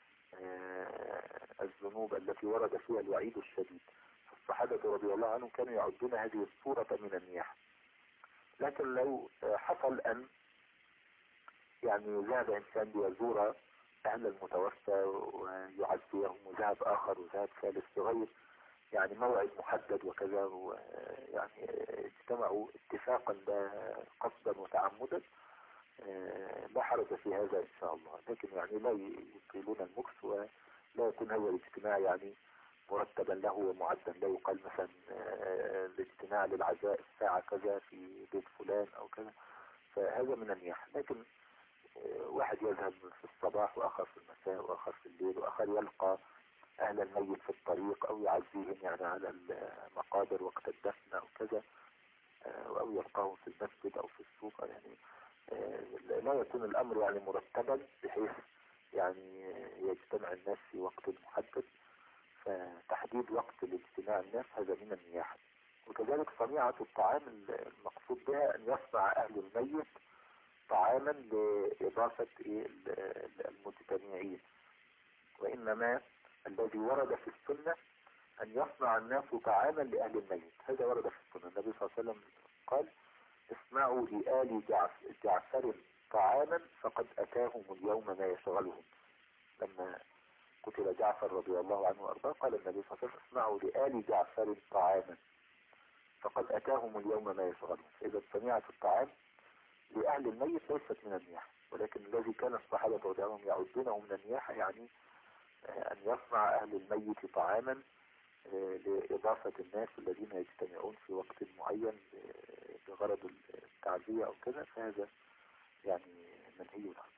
الذنوب التي ورد فيها الوعيد الشديد. الصحابة رضي الله عنهم كانوا يعدون هذه الصورة من النياحة. لكن لو حصل أن يعني ذهب إنسان ليزور أهل المتوفى ويعزيهم، وذهب آخر وذهب ثالث بغير يعني موعد محدد وكذا، يعني اجتمعوا اتفاقا لا قصدا وتعمدا، لا حرج في هذا إن شاء الله. لكن يعني لا يطيلون المكس، ولا يكون هذا الاجتماع يعني مرتبا له ومعدا. لا يقال مثلا الاجتماع للعزاء الساعة كذا في بيت فلان أو كذا، فهذا من النياحة. لكن واحد يذهب في الصباح وآخر في المساء وآخر في الليل، وآخر يلقى أهل الميت في الطريق أو يعزيهم يعني على المقابر وقت الدفن أو كذا، أو يلقاهم في المسجد أو في السوق، يعني لا يكون الأمر يعني مرتبا بحيث يعني يجتمع الناس في وقت محدد. فتحديد وقت لاجتماع الناس هذا من النياحة. وكذلك صنيعة الطعام المقصود بها أن يصنع أهل الميت طعاما لإضافة المجتمعين، وإنما الذي ورد في السنة أن يصنع الناس طعاما لأهل الميت. هذا ورد في السنة. النبي صلى الله عليه وسلم قال اصنعوا لآل جعفر طعاما فقد أتاهم اليوم ما يشغلهم. لما قتل جعفر رضي الله عنه وأرضاه قال النبي صلى الله عليه وسلم اصنعوا لآل جعفر طعاما فقد أتاهم اليوم ما يشغلهم. فإذا صنيعة الطعام لأهل الميت ليست من النياحة، ولكن الذي كان الصحابة رضي الله عنهم يعدونه من النياحة يعني أن يصنع أهل الميت طعاما لإضافة الناس الذين يجتمعون في وقت معين بغرض التعزية أو كذا، فهذا يعني منهي عنه.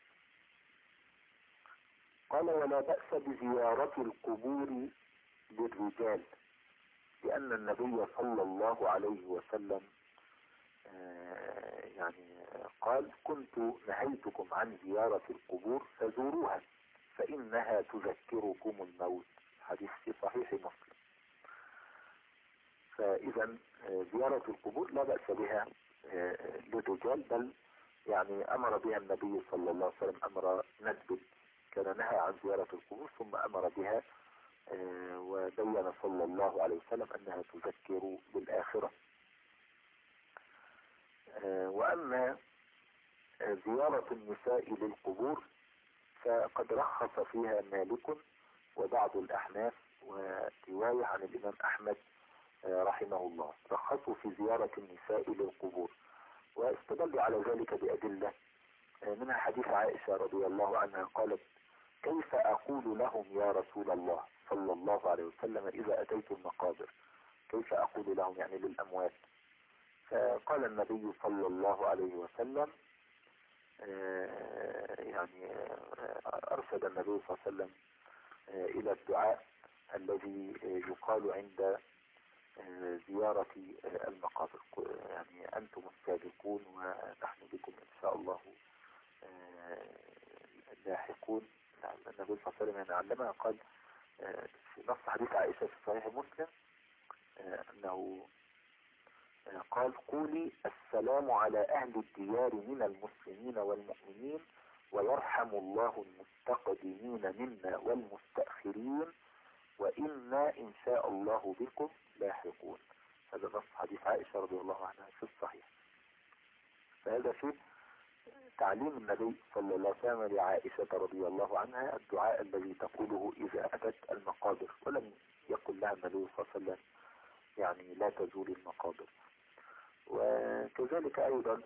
قال ولا بأس بزيارة القبور للرجال، لأن النبي صلى الله عليه وسلم يعني قال كنت نهيتكم عن زيارة القبور فزوروها فإنها تذكركم الموت. حديث في صحيح مسلم. فإذا زيارة القبور لا بأس بها للرجال، بل يعني أمر بها النبي صلى الله عليه وسلم أمر ندب، كان نهى عن زيارة القبور ثم أمر بها، وبين صلى الله عليه وسلم أنها تذكر بالآخرة. وأما زيارة النساء للقبور فقد رخص فيها مالك وبعض الأحناف ورواية عن الإمام أحمد رحمه الله، رخصوا في زيارة النساء للقبور، واستدلوا على ذلك بأدلة، منها حديث عائشة رضي الله عنها قالت كيف أقول لهم يا رسول الله صلى الله عليه وسلم إذا أتيت المقابر، كيف أقول لهم يعني للأموات؟ فقال النبي صلى الله عليه وسلم يعني أرشد النبي صلى الله عليه وسلم إلى الدعاء الذي يقال عند زيارة المقابر، يعني أنتم السابقون ونحن بكم إن شاء الله لاحقون. النبي صلى الله عليه وسلم علمها، قال في نص حديث عائشة في صحيح مسلم أنه قال قولي السلام على أهل الديار من المسلمين والمؤمنين ويرحم الله المستقدمين منا والمستأخرين وإنا إن شاء الله بكم لاحقون. هذا نص حديث عائشة رضي الله عنها في الصحيح. فهذا في تعليم النبي صلى الله عليه وسلم لعائشة رضي الله عنها الدعاء الذي تقوله إذا أتت المقابر، ولم يقل لها النبي صلى الله عليه وسلم يعني لا تزور المقابر. وكذلك أيضا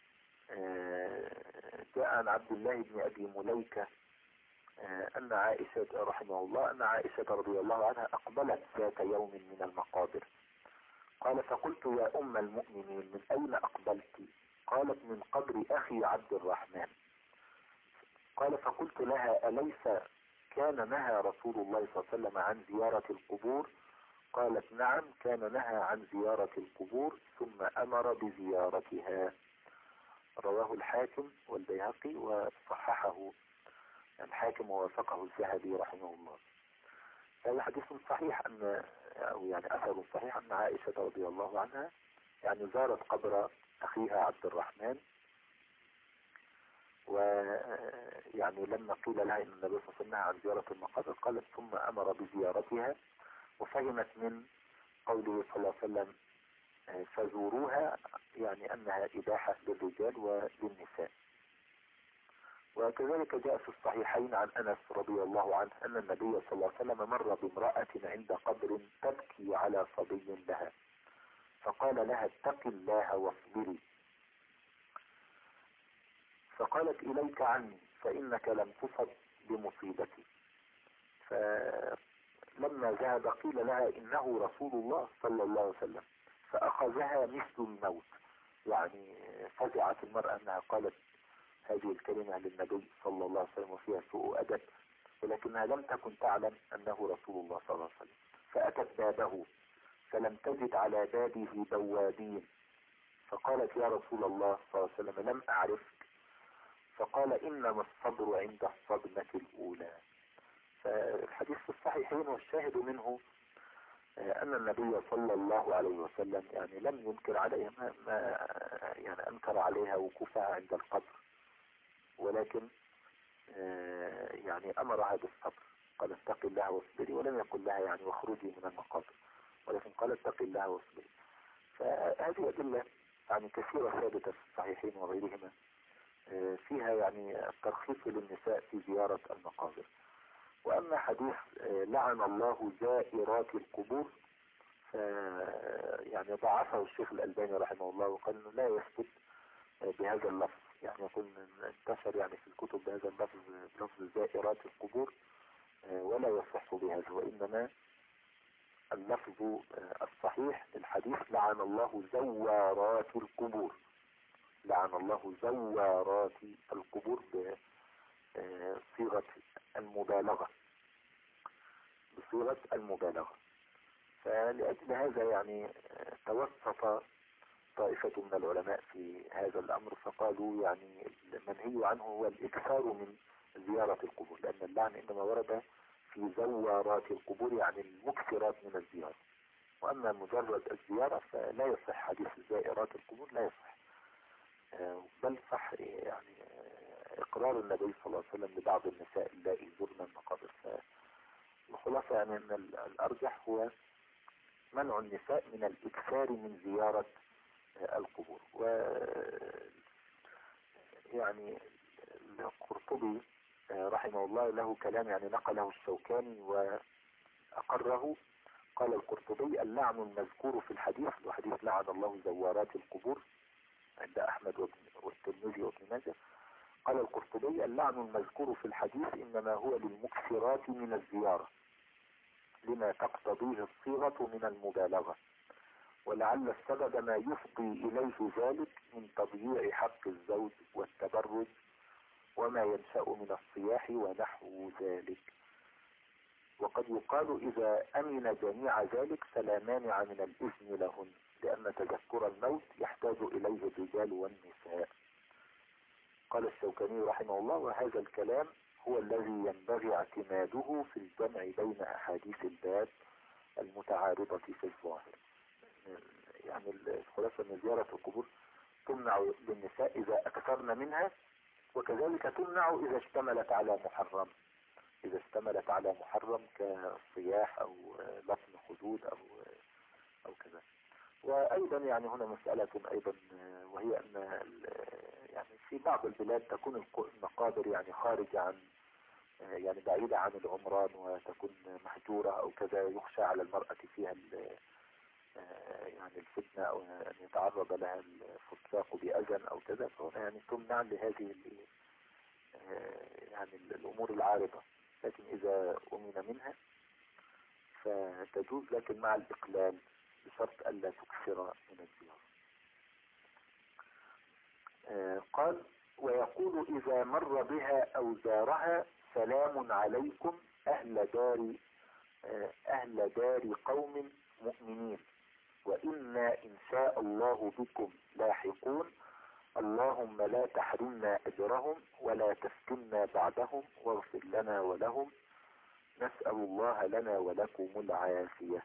جاء عن عبد الله بن أبي مليكة أن عائشة رحمه الله أن عائشة رضي الله عنها أقبلت ذات يوم من المقابر، قال فقلت يا أم المؤمنين من أين أقبلت؟ قالت من قبر أخي عبد الرحمن. قال فقلت لها أليس كان نهى رسول الله صلى الله عليه وسلم عن زيارة القبور؟ قالت نعم كان نهى عن زيارة القبور ثم أمر بزيارتها. رواه الحاكم والبيهقي وصححه الحاكم ووافقه الذهبي رحمه الله. هذا حديث صحيح أن أو يعني أثر صحيح أن عائشة رضي الله عنها يعني زارت قبر أخيها عبد الرحمن، ويعني لما قيل لها إن النبي صلى الله عليه وسلم عن زيارة المقابر قالت ثم أمر بزيارتها، وفهمت من قوله صلى الله عليه وسلم فزوروها يعني أنها إباحة للرجال وللنساء. وكذلك جاء في الصحيحين عن أنس رضي الله عنه أن النبي صلى الله عليه وسلم مر بامرأة عند قبر تبكي على صبي لها، فقال لها اتق الله واصبري، فقالت إليك عني فإنك لم تصب بمصيبتي. فلما ذهب قيل لها إنه رسول الله صلى الله عليه وسلم، فأخذها مثل الموت، يعني فزعت المرأة أنها قالت هذه الكلمة للنبي صلى الله عليه وسلم وفيها سوء أدب، ولكنها لم تكن تعلم أنه رسول الله صلى الله عليه وسلم. فأتت بابه فلم تجد على بابه بوابين، فقالت يا رسول الله صلى الله عليه وسلم لم أعرفك، فقال إنما الصبر عند الصدمة الأولى. فالحديث في الصحيحين والشاهد منه أن النبي صلى الله عليه وسلم يعني لم ينكر عليها ما, ما يعني أنكر عليها وقوفها عند القبر، ولكن يعني أمرها بالصبر، قال اتق الله واصبري، ولم يقل لها يعني واخرجي من المقابر، ولكن قال اتق الله واصبري. فهذه أدلة يعني كثيرة ثابتة في الصحيحين وغيرهما فيها يعني الترخيص للنساء في زيارة المقابر. وأما حديث لعن الله زائرات القبور يعني ضعفه الشيخ الألباني رحمه الله، وقال انه لا يثبت بهذا اللفظ، يعني يكون انتشر يعني في الكتب بهذا اللفظ، لفظ زائرات القبور، ولا يصح بهذا، وإنما اللفظ الصحيح للحديث لعن الله زوارات القبور، لعن الله زوارات القبور بصيغة المبالغة، بصيغة المبالغة. فلأجل هذا يعني توسط طائفة من العلماء في هذا الأمر، فقالوا يعني المنهي عنه هو الإكثار من زيارة القبور، لأن اللعن إنما ورد في زوارات القبور يعني المكثرات من الزيارة، وأما مجرد الزيارة فلا يصح حديث زائرات القبور، لا يصح، بل صح يعني إقرار النبي صلى الله عليه وسلم لبعض النساء اللائي زرن المقابر. فالخلاصة يعني أن الأرجح هو منع النساء من الإكثار من زيارة القبور. و يعني القرطبي رحمه الله له كلام يعني نقله الشوكاني وأقره، قال القرطبي اللعن المذكور في الحديث، وحديث لعن الله زوارات القبور عند أحمد والترمذي وابن ماجه، قال القرطبي اللعن المذكور في الحديث إنما هو للمكثرات من الزيارة لما تقتضيه الصيغة من المبالغة، ولعل السبب ما يفضي إليه ذلك من تضييع حق الزوج والتبرج وما ينشأ من الصياح ونحو ذلك. وقد يقال إذا أمن جميع ذلك فلا مانع من الإذن لهن، لأن تذكر الموت يحتاج إليه الرجال والنساء. قال الشوكاني رحمه الله وهذا الكلام هو الذي ينبغي اعتماده في الجمع بين أحاديث الباب المتعارضة في الظاهر. يعني الخلاصة من زيارة القبور تمنع للنساء إذا أكثرن منها، وكذلك تمنع إذا اشتملت على محرم، إذا اشتملت على محرم كالصياح أو لطم خدود أو أو كذا. وأيضا يعني هنا مسألة أيضا، وهي أن يعني في بعض البلاد تكون المقابر يعني خارجة عن يعني بعيدة عن العمران وتكون محجورة أو كذا، يخشى على المرأة فيها يعني الفتنة أو أن يتعرض لها الفساق بأذى أو كذا، فهنا يعني تمنع لهذه يعني الأمور العارضة، لكن إذا أمن منها فتجوز، لكن مع الإقلال بشرط ألا تكثر من الزيارة. قال ويقول إذا مر بها أو زارها سلام عليكم أهل دار أهل دار قوم مؤمنين وإنا إن شاء الله بكم لاحقون، اللهم لا تحرمنا أجرهم ولا تفتنا بعدهم واغفر لنا ولهم، نسأل الله لنا ولكم العافية.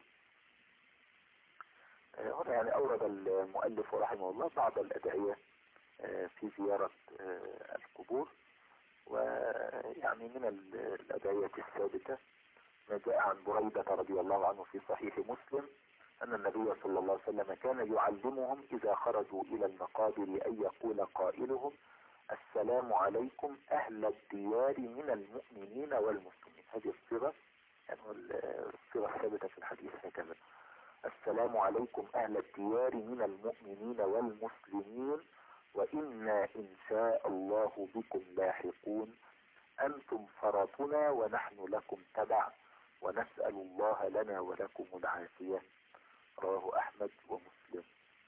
هنا يعني أورد المؤلف رحمه الله بعض الأدعية في زيارة القبور، ويعني من الأدعية الثابتة ما جاء عن بريدة رضي الله عنه في صحيح مسلم أن النبي صلى الله عليه وسلم كان يعلمهم إذا خرجوا إلى المقابر أن يقول قائلهم السلام عليكم أهل الديار من المؤمنين والمسلمين. هذه الصيغة يعني الصيغة الثابتة في الحديث هكذا: السلام عليكم أهل الديار من المؤمنين والمسلمين وإنا إن شاء الله بكم لاحقون، أنتم فرطنا ونحن لكم تبع، ونسأل الله لنا ولكم العافية. رواه أحمد ومسلم.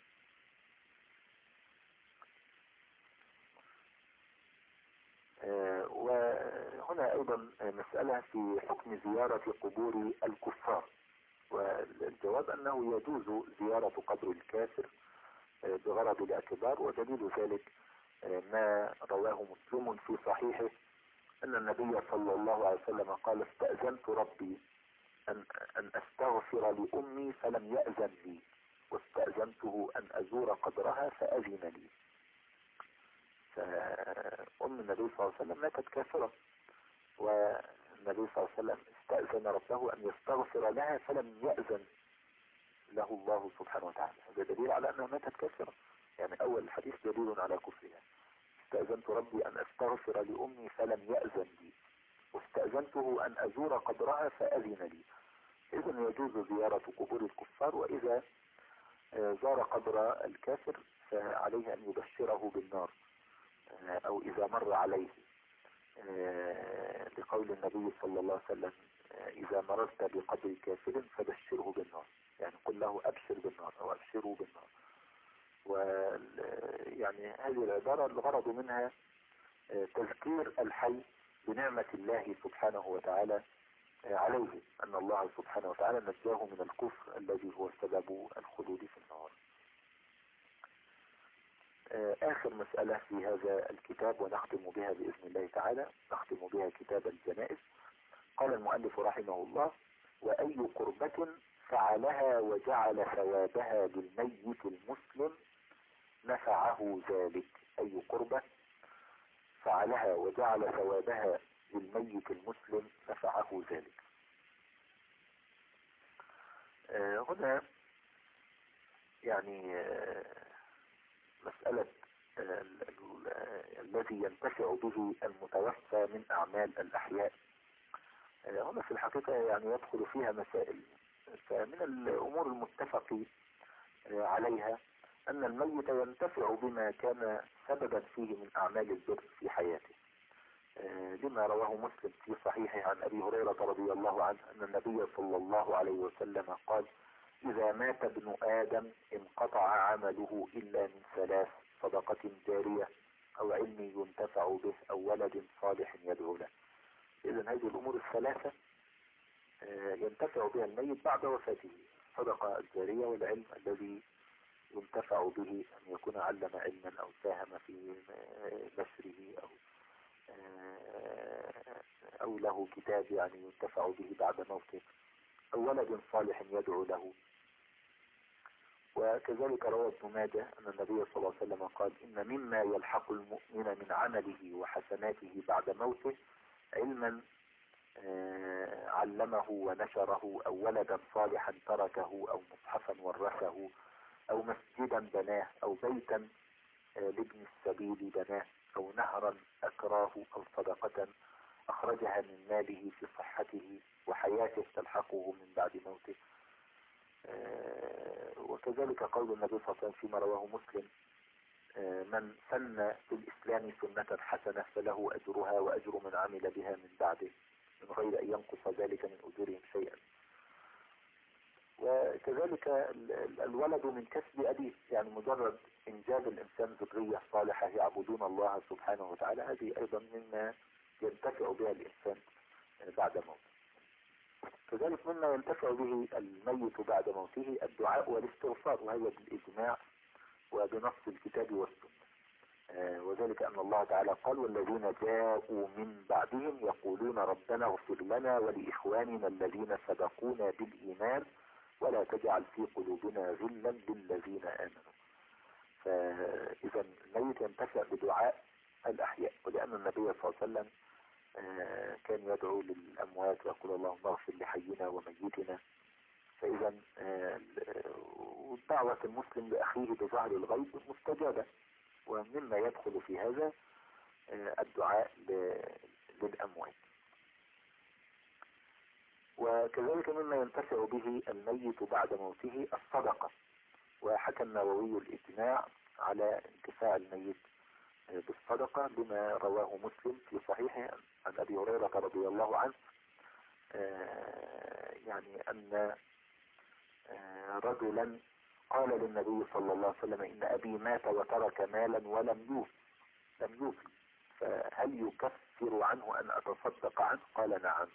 آه وهنا أيضا مسألة في حكم زيارة قبور الكفار، والجواب أنه يجوز زيارة قبر الكافر آه بغرض الاعتبار، ودليل ذلك آه ما رواه مسلم في صحيحه أن النبي صلى الله عليه وسلم قال استأذنت ربي أن, أن أستغفر لأمي فلم يأذن لي، واستأذنته أن أزور قبرها فأذن لي. فأم النبي صلى الله عليه وسلم ماتت كافرة، والنبي صلى الله عليه وسلم استأذن ربه أن يستغفر لها فلم يأذن له الله سبحانه وتعالى. هذا دليل على أنها ماتت كافرة، يعني أول الحديث دليل على كفرها. استأذنت ربي أن أستغفر لأمي فلم يأذن لي، واستأذنته أن أزور قبرها فأذن لي. إذن يجوز زيارة قبور الكفار، وإذا زار قبر الكافر فعليه أن يبشره بالنار، أو إذا مر عليه، لقول النبي صلى الله عليه وسلم إذا مررت بقبر كافر فبشره بالنار، يعني قل له أبشر بالنار أو أبشره بالنار. ويعني هذه العبارة الغرض منها تذكير الحي بنعمة الله سبحانه وتعالى عليه، أن الله سبحانه وتعالى نجاه من الكفر الذي هو سبب الخلود في النار. آخر مسألة في هذا الكتاب ونختم بها بإذن الله تعالى، نختم بها كتاب الجنائز. قال المؤلف رحمه الله: وأي قربة فعلها وجعل ثوابها للميت المسلم نفعه ذلك. أي قربة فعلها وجعل ثوابها للميت المسلم نفعه ذلك. آه هنا يعني آه مسألة آه الذي ينتفع به المتوفى من أعمال الأحياء، آه هنا في الحقيقة يعني يدخل فيها مسائل. فمن الأمور المتفق آه عليها أن الميت ينتفع بما كان سببا فيه من أعمال البر في حياته، لما رواه مسلم في صحيحه عن أبي هريرة رضي الله عنه أن النبي صلى الله عليه وسلم قال: إذا مات ابن آدم انقطع عمله إلا من ثلاث: صدقة جارية، أو علم ينتفع به، أو ولد صالح يدعو له. إذن هذه الأمور الثلاثة ينتفع بها الميت بعد وفاته: الصدقة الجارية، والعلم الذي ينتفع به، أن يكون علم علما أو ساهم في نشره، أو أو له كتاب يعني ينتفع به بعد موته، أو ولد صالح يدعو له. وكذلك روى ابن ماجه أن النبي صلى الله عليه وسلم قال: إن مما يلحق المؤمن من عمله وحسناته بعد موته علما علمه ونشره، أو ولدا صالحا تركه، أو مصحفا ورثه، أو مسجدا بناه، أو بيتا لابن السبيل بناه، أو نهرا أكراه، أو صدقة أخرجها من ماله في صحته وحياته تلحقه من بعد موته. وكذلك قول النبي صلى الله عليه وسلم فيما رواه مسلم: من سن في الإسلام سنة حسنة فله أجرها وأجر من عمل بها من بعده من غير أن ينقص ذلك من أجورهم شيئا. وكذلك الولد من كسب أبيه، يعني مجرد إنجاب الإنسان ذرية صالحة يعبدون الله سبحانه وتعالى، هذه أيضا مما ينتفع بها الإنسان بعد موته. كذلك مما ينتفع به الميت بعد موته الدعاء والاستغفار، وهي بالإجماع وبنص الكتاب والسنة. وذلك أن الله تعالى قال: والذين جاءوا من بعدهم يقولون ربنا اغفر لنا ولإخواننا الذين سبقونا بالإيمان ولا تجعل في قلوبنا غلا للذين آمنوا. فإذا الميت ينتفع بدعاء الأحياء، ولأن النبي صلى الله عليه وسلم كان يدعو للأموات ويقول: اللهم اغفر لحينا وميتنا. فإذا دعوة المسلم لأخيه بظهر الغيب مستجابة، ومما يدخل في هذا الدعاء للأموات. وكذلك مما ينتفع به الميت بعد موته الصدقة، وحكى النووي الإجماع على انتفاع الميت بالصدقة لما رواه مسلم في صحيحه عن أبي هريرة رضي الله عنه يعني أن رجلا قال للنبي صلى الله عليه وسلم: إن أبي مات وترك مالا ولم يوفي لم يوفي فهل يكفر عنه أن أتصدق عنه؟ قال: نعم.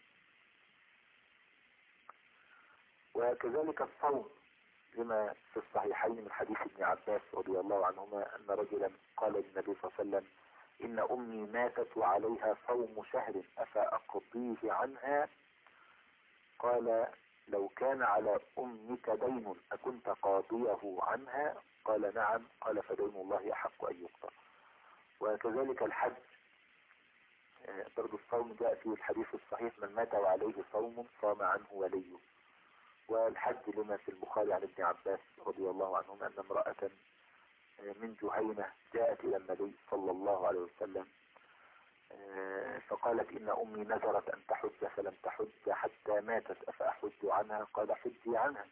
وكذلك الصوم لما في الصحيحين من حديث ابن عباس رضي الله عنهما أن رجلا قال للنبي صلى الله عليه وسلم: إن أمي ماتت وعليها صوم شهر أفأقضيه عنها؟ قال: لو كان على أمك دين أكنت قاضيه عنها؟ قال نعم. قال فدين الله أحق أن يقضى. وكذلك الحج برضو الصوم جاء في الحديث الصحيح من مات وعليه صوم صام عنه وليه. والحج لما في البخاري عن ابن عباس رضي الله عنهما أن امرأة من جهينة جاءت إلى النبي صلى الله عليه وسلم فقالت إن أمي نذرت أن تحج فلم تحج حتى ماتت أفأحج عنها؟ قال حجي عنها.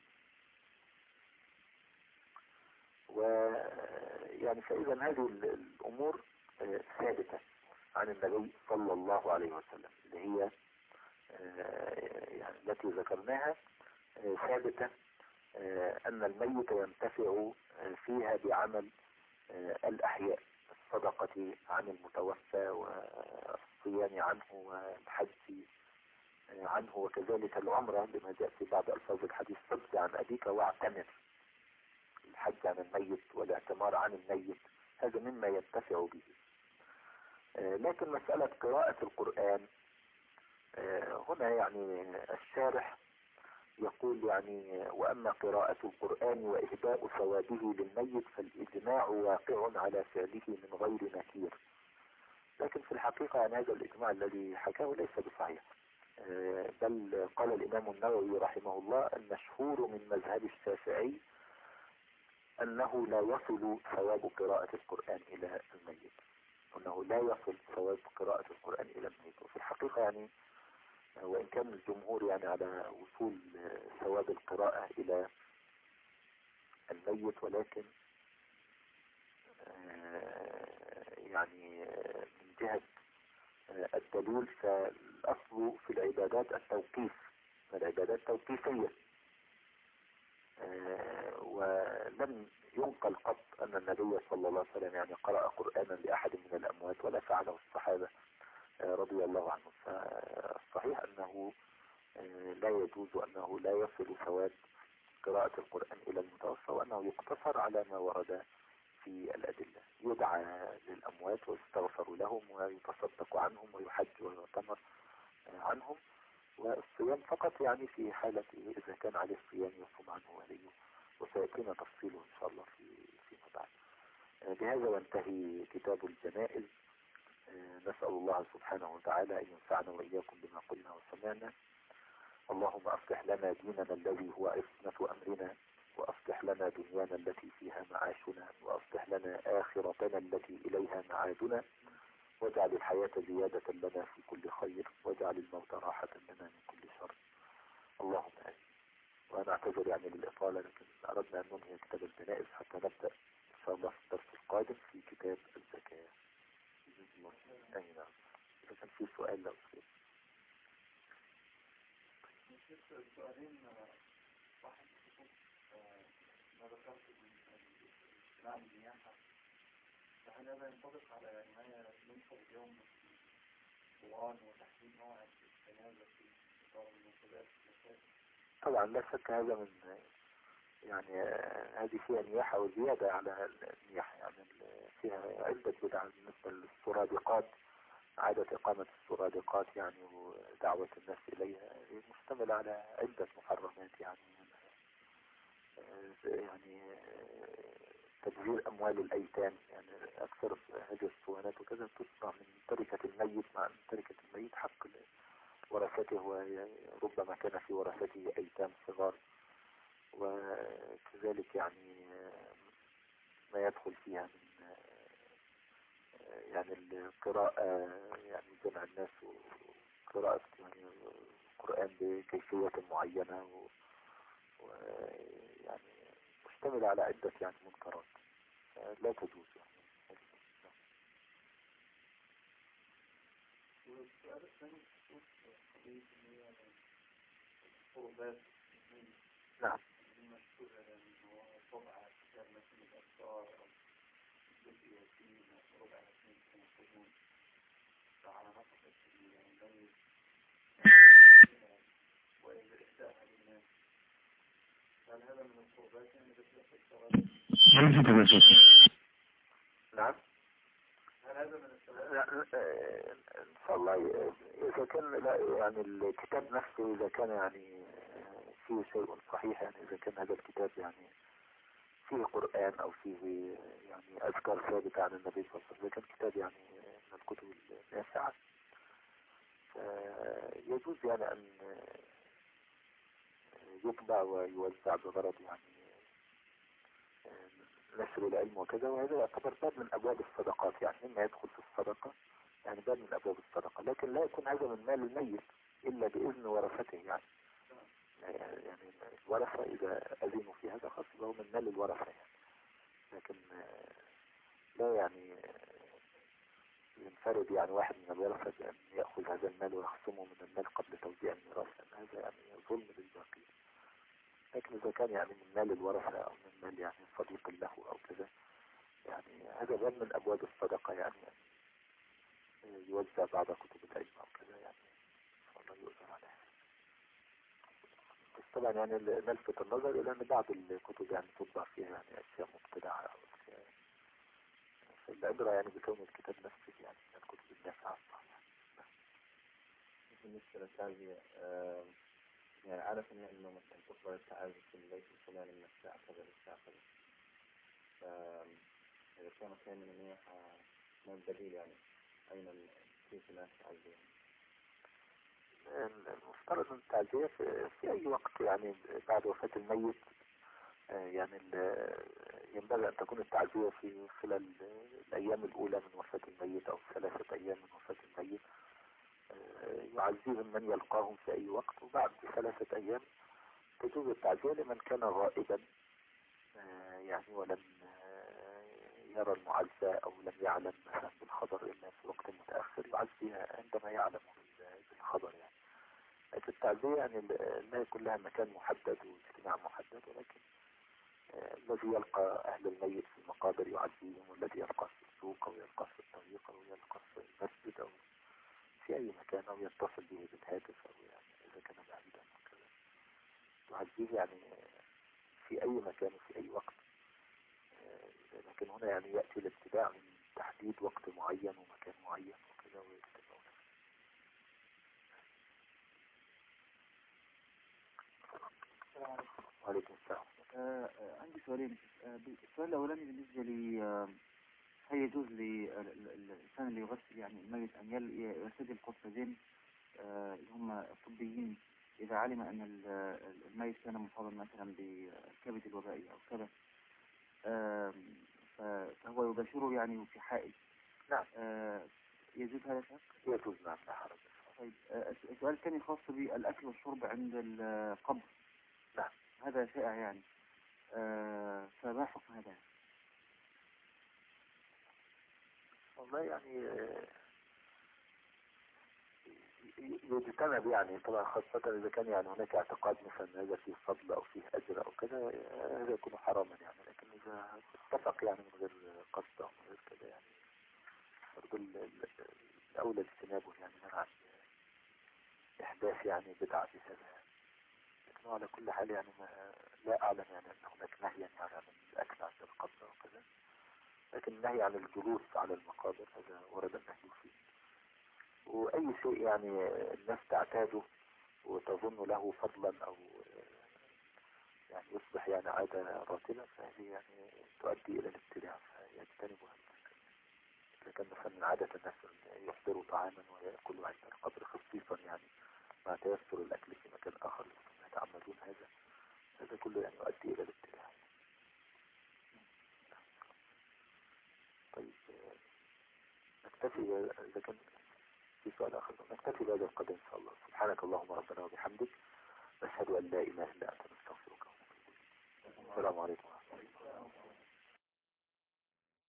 ويعني فإذا هذه الأمور ثابتة عن النبي صلى الله عليه وسلم اللي هي يعني التي ذكرناها ثابتة أن الميت ينتفع فيها بعمل الأحياء، الصدقة عن المتوفى والصيام عنه والحج عنه، وكذلك العمرة لما جاء في بعض ألفاظ الحديث حج عن أبيك واعتمر، الحج عن الميت والاعتمار عن الميت هذا مما ينتفع به. لكن مسألة قراءة القرآن هنا يعني الشارح يقول يعني وأما قراءة القرآن وإهداء ثوابه للميت فالإجماع واقع على فعله من غير نكير. لكن في الحقيقة يعني هذا الإجماع الذي حكاه ليس بصحيح، بل قال الإمام النووي رحمه الله المشهور من مذهب الشافعي أنه لا يصل ثواب قراءة القرآن إلى الميت، أنه لا يصل ثواب قراءة القرآن إلى الميت. وفي الحقيقة يعني وإن كان الجمهور يعني على وصول ثواب القراءة إلى الميت، ولكن يعني من جهة الدليل فالأصل في العبادات التوقيف، العبادات توقيفية، ولم ينقل قط أن النبي صلى الله عليه وسلم يعني قرأ قرآنا لأحد من الأموات ولا فعله الصحابة رضي الله عنهم. فالصحيح أنه لا يجوز أنه لا يصل ثواب قراءة القرآن إلى المتوفى، وأنه يقتصر على ما ورد في الأدلة، يدعى للأموات ويستغفر لهم ويتصدق عنهم ويحج ويعتمر عنهم، والصيام فقط يعني في حالة إذا كان عليه الصيام يصوم عنه وليه، وسيأتينا تفصيله إن شاء الله في فيما بعد. بهذا وانتهي كتاب الجنائز. نسأل الله سبحانه وتعالى أن ينفعنا وإياكم بما قلنا وسمعنا. اللهم أصلح لنا ديننا الذي هو عصمة أمرنا، وأصلح لنا دنيانا التي فيها معاشنا، وأصلح لنا آخرتنا التي إليها معادنا، واجعل الحياة زيادة لنا في كل خير، واجعل الموت راحة لنا من كل شر. اللهم آمين. وأنا أعتذر يعني للإطالة، لكن أردنا أن ننهي كتاب الجنائز حتى نبدأ إن شاء الله في الدرس القادم في كتاب الزكاة. أي نعم. إذا كان في سؤال لا أصيب. السؤالين واحد بخصوص ما ذكرت من الاجتماع النياحة، فهل هذا ينطبق على نهاية ينصب يوم القرآن وتحديد موعد الجنازة في إطار المناسبات المساجد؟ طبعا لا شك هذا من يعني هذه فيها نياحة وزيادة على النياحة، يعني فيها عدة بدع بالنسبة للسرادقات، عادة إقامة السرادقات يعني ودعوة الناس إليها مشتملة على عدة محرمات، يعني يعني تبذير أموال الأيتام، يعني أكثر هذه الصوانات وكذا تصنع من تركة الميت، مع تركة الميت حق ورثته، وربما كان في ورثته أيتام صغار، وكذلك يعني ما يدخل فيها من يعني القراءة، يعني جمع الناس وقراءة يعني القرآن بكيفية معينة، ويعني مشتمل على عدة يعني منكرات لا تجوز يعني. والسؤال الثاني بخصوص قضية القربات. نعم. المشهور أنه هو طبع كتاب مثل الأبصار أو جزء ياسين أو ربع ياسين كما يقولون، فعلى نفقة الميت وإهداءها للناس، هل هذا من القربات يعني بثلاثة الثواب؟ نعم. هل هذا من الثواب؟ إن شاء الله إذا كان لا يعني الكتاب نفسه إذا كان يعني فيه شيء صحيح، يعني إذا كان هذا الكتاب يعني فيه قرآن أو فيه يعني أذكار ثابتة عن النبي صلى الله عليه وسلم، إذا كان كتاب يعني من الكتب النافعة، يجوز يعني أن يطبع ويوزع بغرض يعني نشر العلم وكذا، وهذا يعتبر باب من أبواب الصدقات، يعني مما يدخل في الصدقة، يعني باب من أبواب الصدقة، لكن لا يكون هذا من مال الميت إلا بإذن ورثته. يعني يعني الورثة إذا أذنوا في هذا خاص هو من مال الورثة يعني، لكن لا يعني ينفرد يعني واحد من الورثة بأن يأخذ هذا المال ويخصمه من المال قبل توزيع الميراث، يعني هذا يعني ظلم للباقي. لكن إذا كان يعني من مال الورثة أو من مال يعني صديق له أو كذا، يعني هذا باب من أبواب الصدقة، يعني, يعني يوزع بعض كتب العلم أو كذا، يعني الله يؤثر عليه. بس طبعا يعني نلفت النظر إلى أن بعض الكتب يعني تطبع فيها يعني أشياء مبتدعة أو أشياء، فالعبرة يعني بكون الكتاب نفسه يعني من الكتب النافعة الصحيحة. بالنسبة للتعزية آه يعني عارف إن إنه مثلا تقبل التعازي في الليل الفلاني من الساعة كذا للساعة كذا، فإذا كان خير من المنيحة ما الدليل يعني أين كيف الناس تعزي؟ المفترض أن التعزية في, في أي وقت يعني بعد وفاة الميت، يعني ينبغي أن تكون التعزية في خلال الأيام الأولى من وفاة الميت أو ثلاثة أيام من وفاة الميت، يعزيهم من يلقاهم في أي وقت، وبعد ثلاثة أيام تجوز التعزية لمن كان غائبا يعني ولم يرى المعزى أو لم يعلم مثلا بالخبر إلا في وقت متأخر، يعزيها عندما يعلم بالخبر يعني. لكن التعزية يعني لا يكون لها مكان محدد واجتماع محدد، ولكن الذي يلقى أهل الميت في المقابر يعزيهم، والذي يلقى في السوق أو يلقى في الطريق أو يلقى في المسجد أو في أي مكان أو يتصل به بالهاتف أو يعني إذا كان بعيدا وكذا يعزيه يعني في أي مكان وفي أي وقت. لكن هنا يعني يأتي الابتداع من تحديد وقت معين ومكان معين وكذا ويتبعون. وعليكم السلام. آه عندي سؤالين. آه السؤال الأولاني بالنسبة لي آه هل يجوز للإنسان اللي يغسل يعني الميت أن يرتدي القفازين آه اللي هم الطبيين إذا علم أن الميت كان مصابا مثلا بالكبد الوبائي أو كذا، آه فهو يباشره يعني في حائل؟ نعم. آه يجوز هذا الشيء؟ يجوز، نعم، لا حرج. طيب آه السؤال الثاني خاص بالأكل والشرب عند القبر. نعم. هذا شائع يعني، آه فما حكم هذا؟ والله يعني يجتنب يعني طبعا، خاصة إذا كان يعني هناك اعتقاد مثلا هذا فيه فضل أو فيه أجر أو كذا، هذا يكون حراما يعني. لكن إذا اتفق يعني من غير قصد أو من غير كذا يعني برضو الأولى اجتنابه يعني منع إحداث يعني بدعة في هذا يعني. لكن على كل حال يعني ما لا أعلم يعني أن هناك نهيا يعني عن الأكل عند القبر أو كذا، لكن النهي عن الجلوس على المقابر هذا ورد النهي فيه. وأي شيء يعني الناس تعتاده وتظن له فضلا أو يعني يصبح يعني عادة راتبة، فهذه يعني تؤدي إلى الابتداع فيجتنبها. إذا كان مثلا عادة الناس يحضروا طعاما ويأكلوا عند القبر خصيصا يعني مع تيسر الأكل في مكان آخر يتعمدون هذا، هذا كله يعني يؤدي إلى الابتداع. طيب نكتفي إذا كان في سؤال آخر، نكتفي بهذا القدر إن شاء الله. سبحانك اللهم ربنا وبحمدك، نشهد أن لا إله إلا أنت نستغفرك ونتوب إليك. السلام عليكم.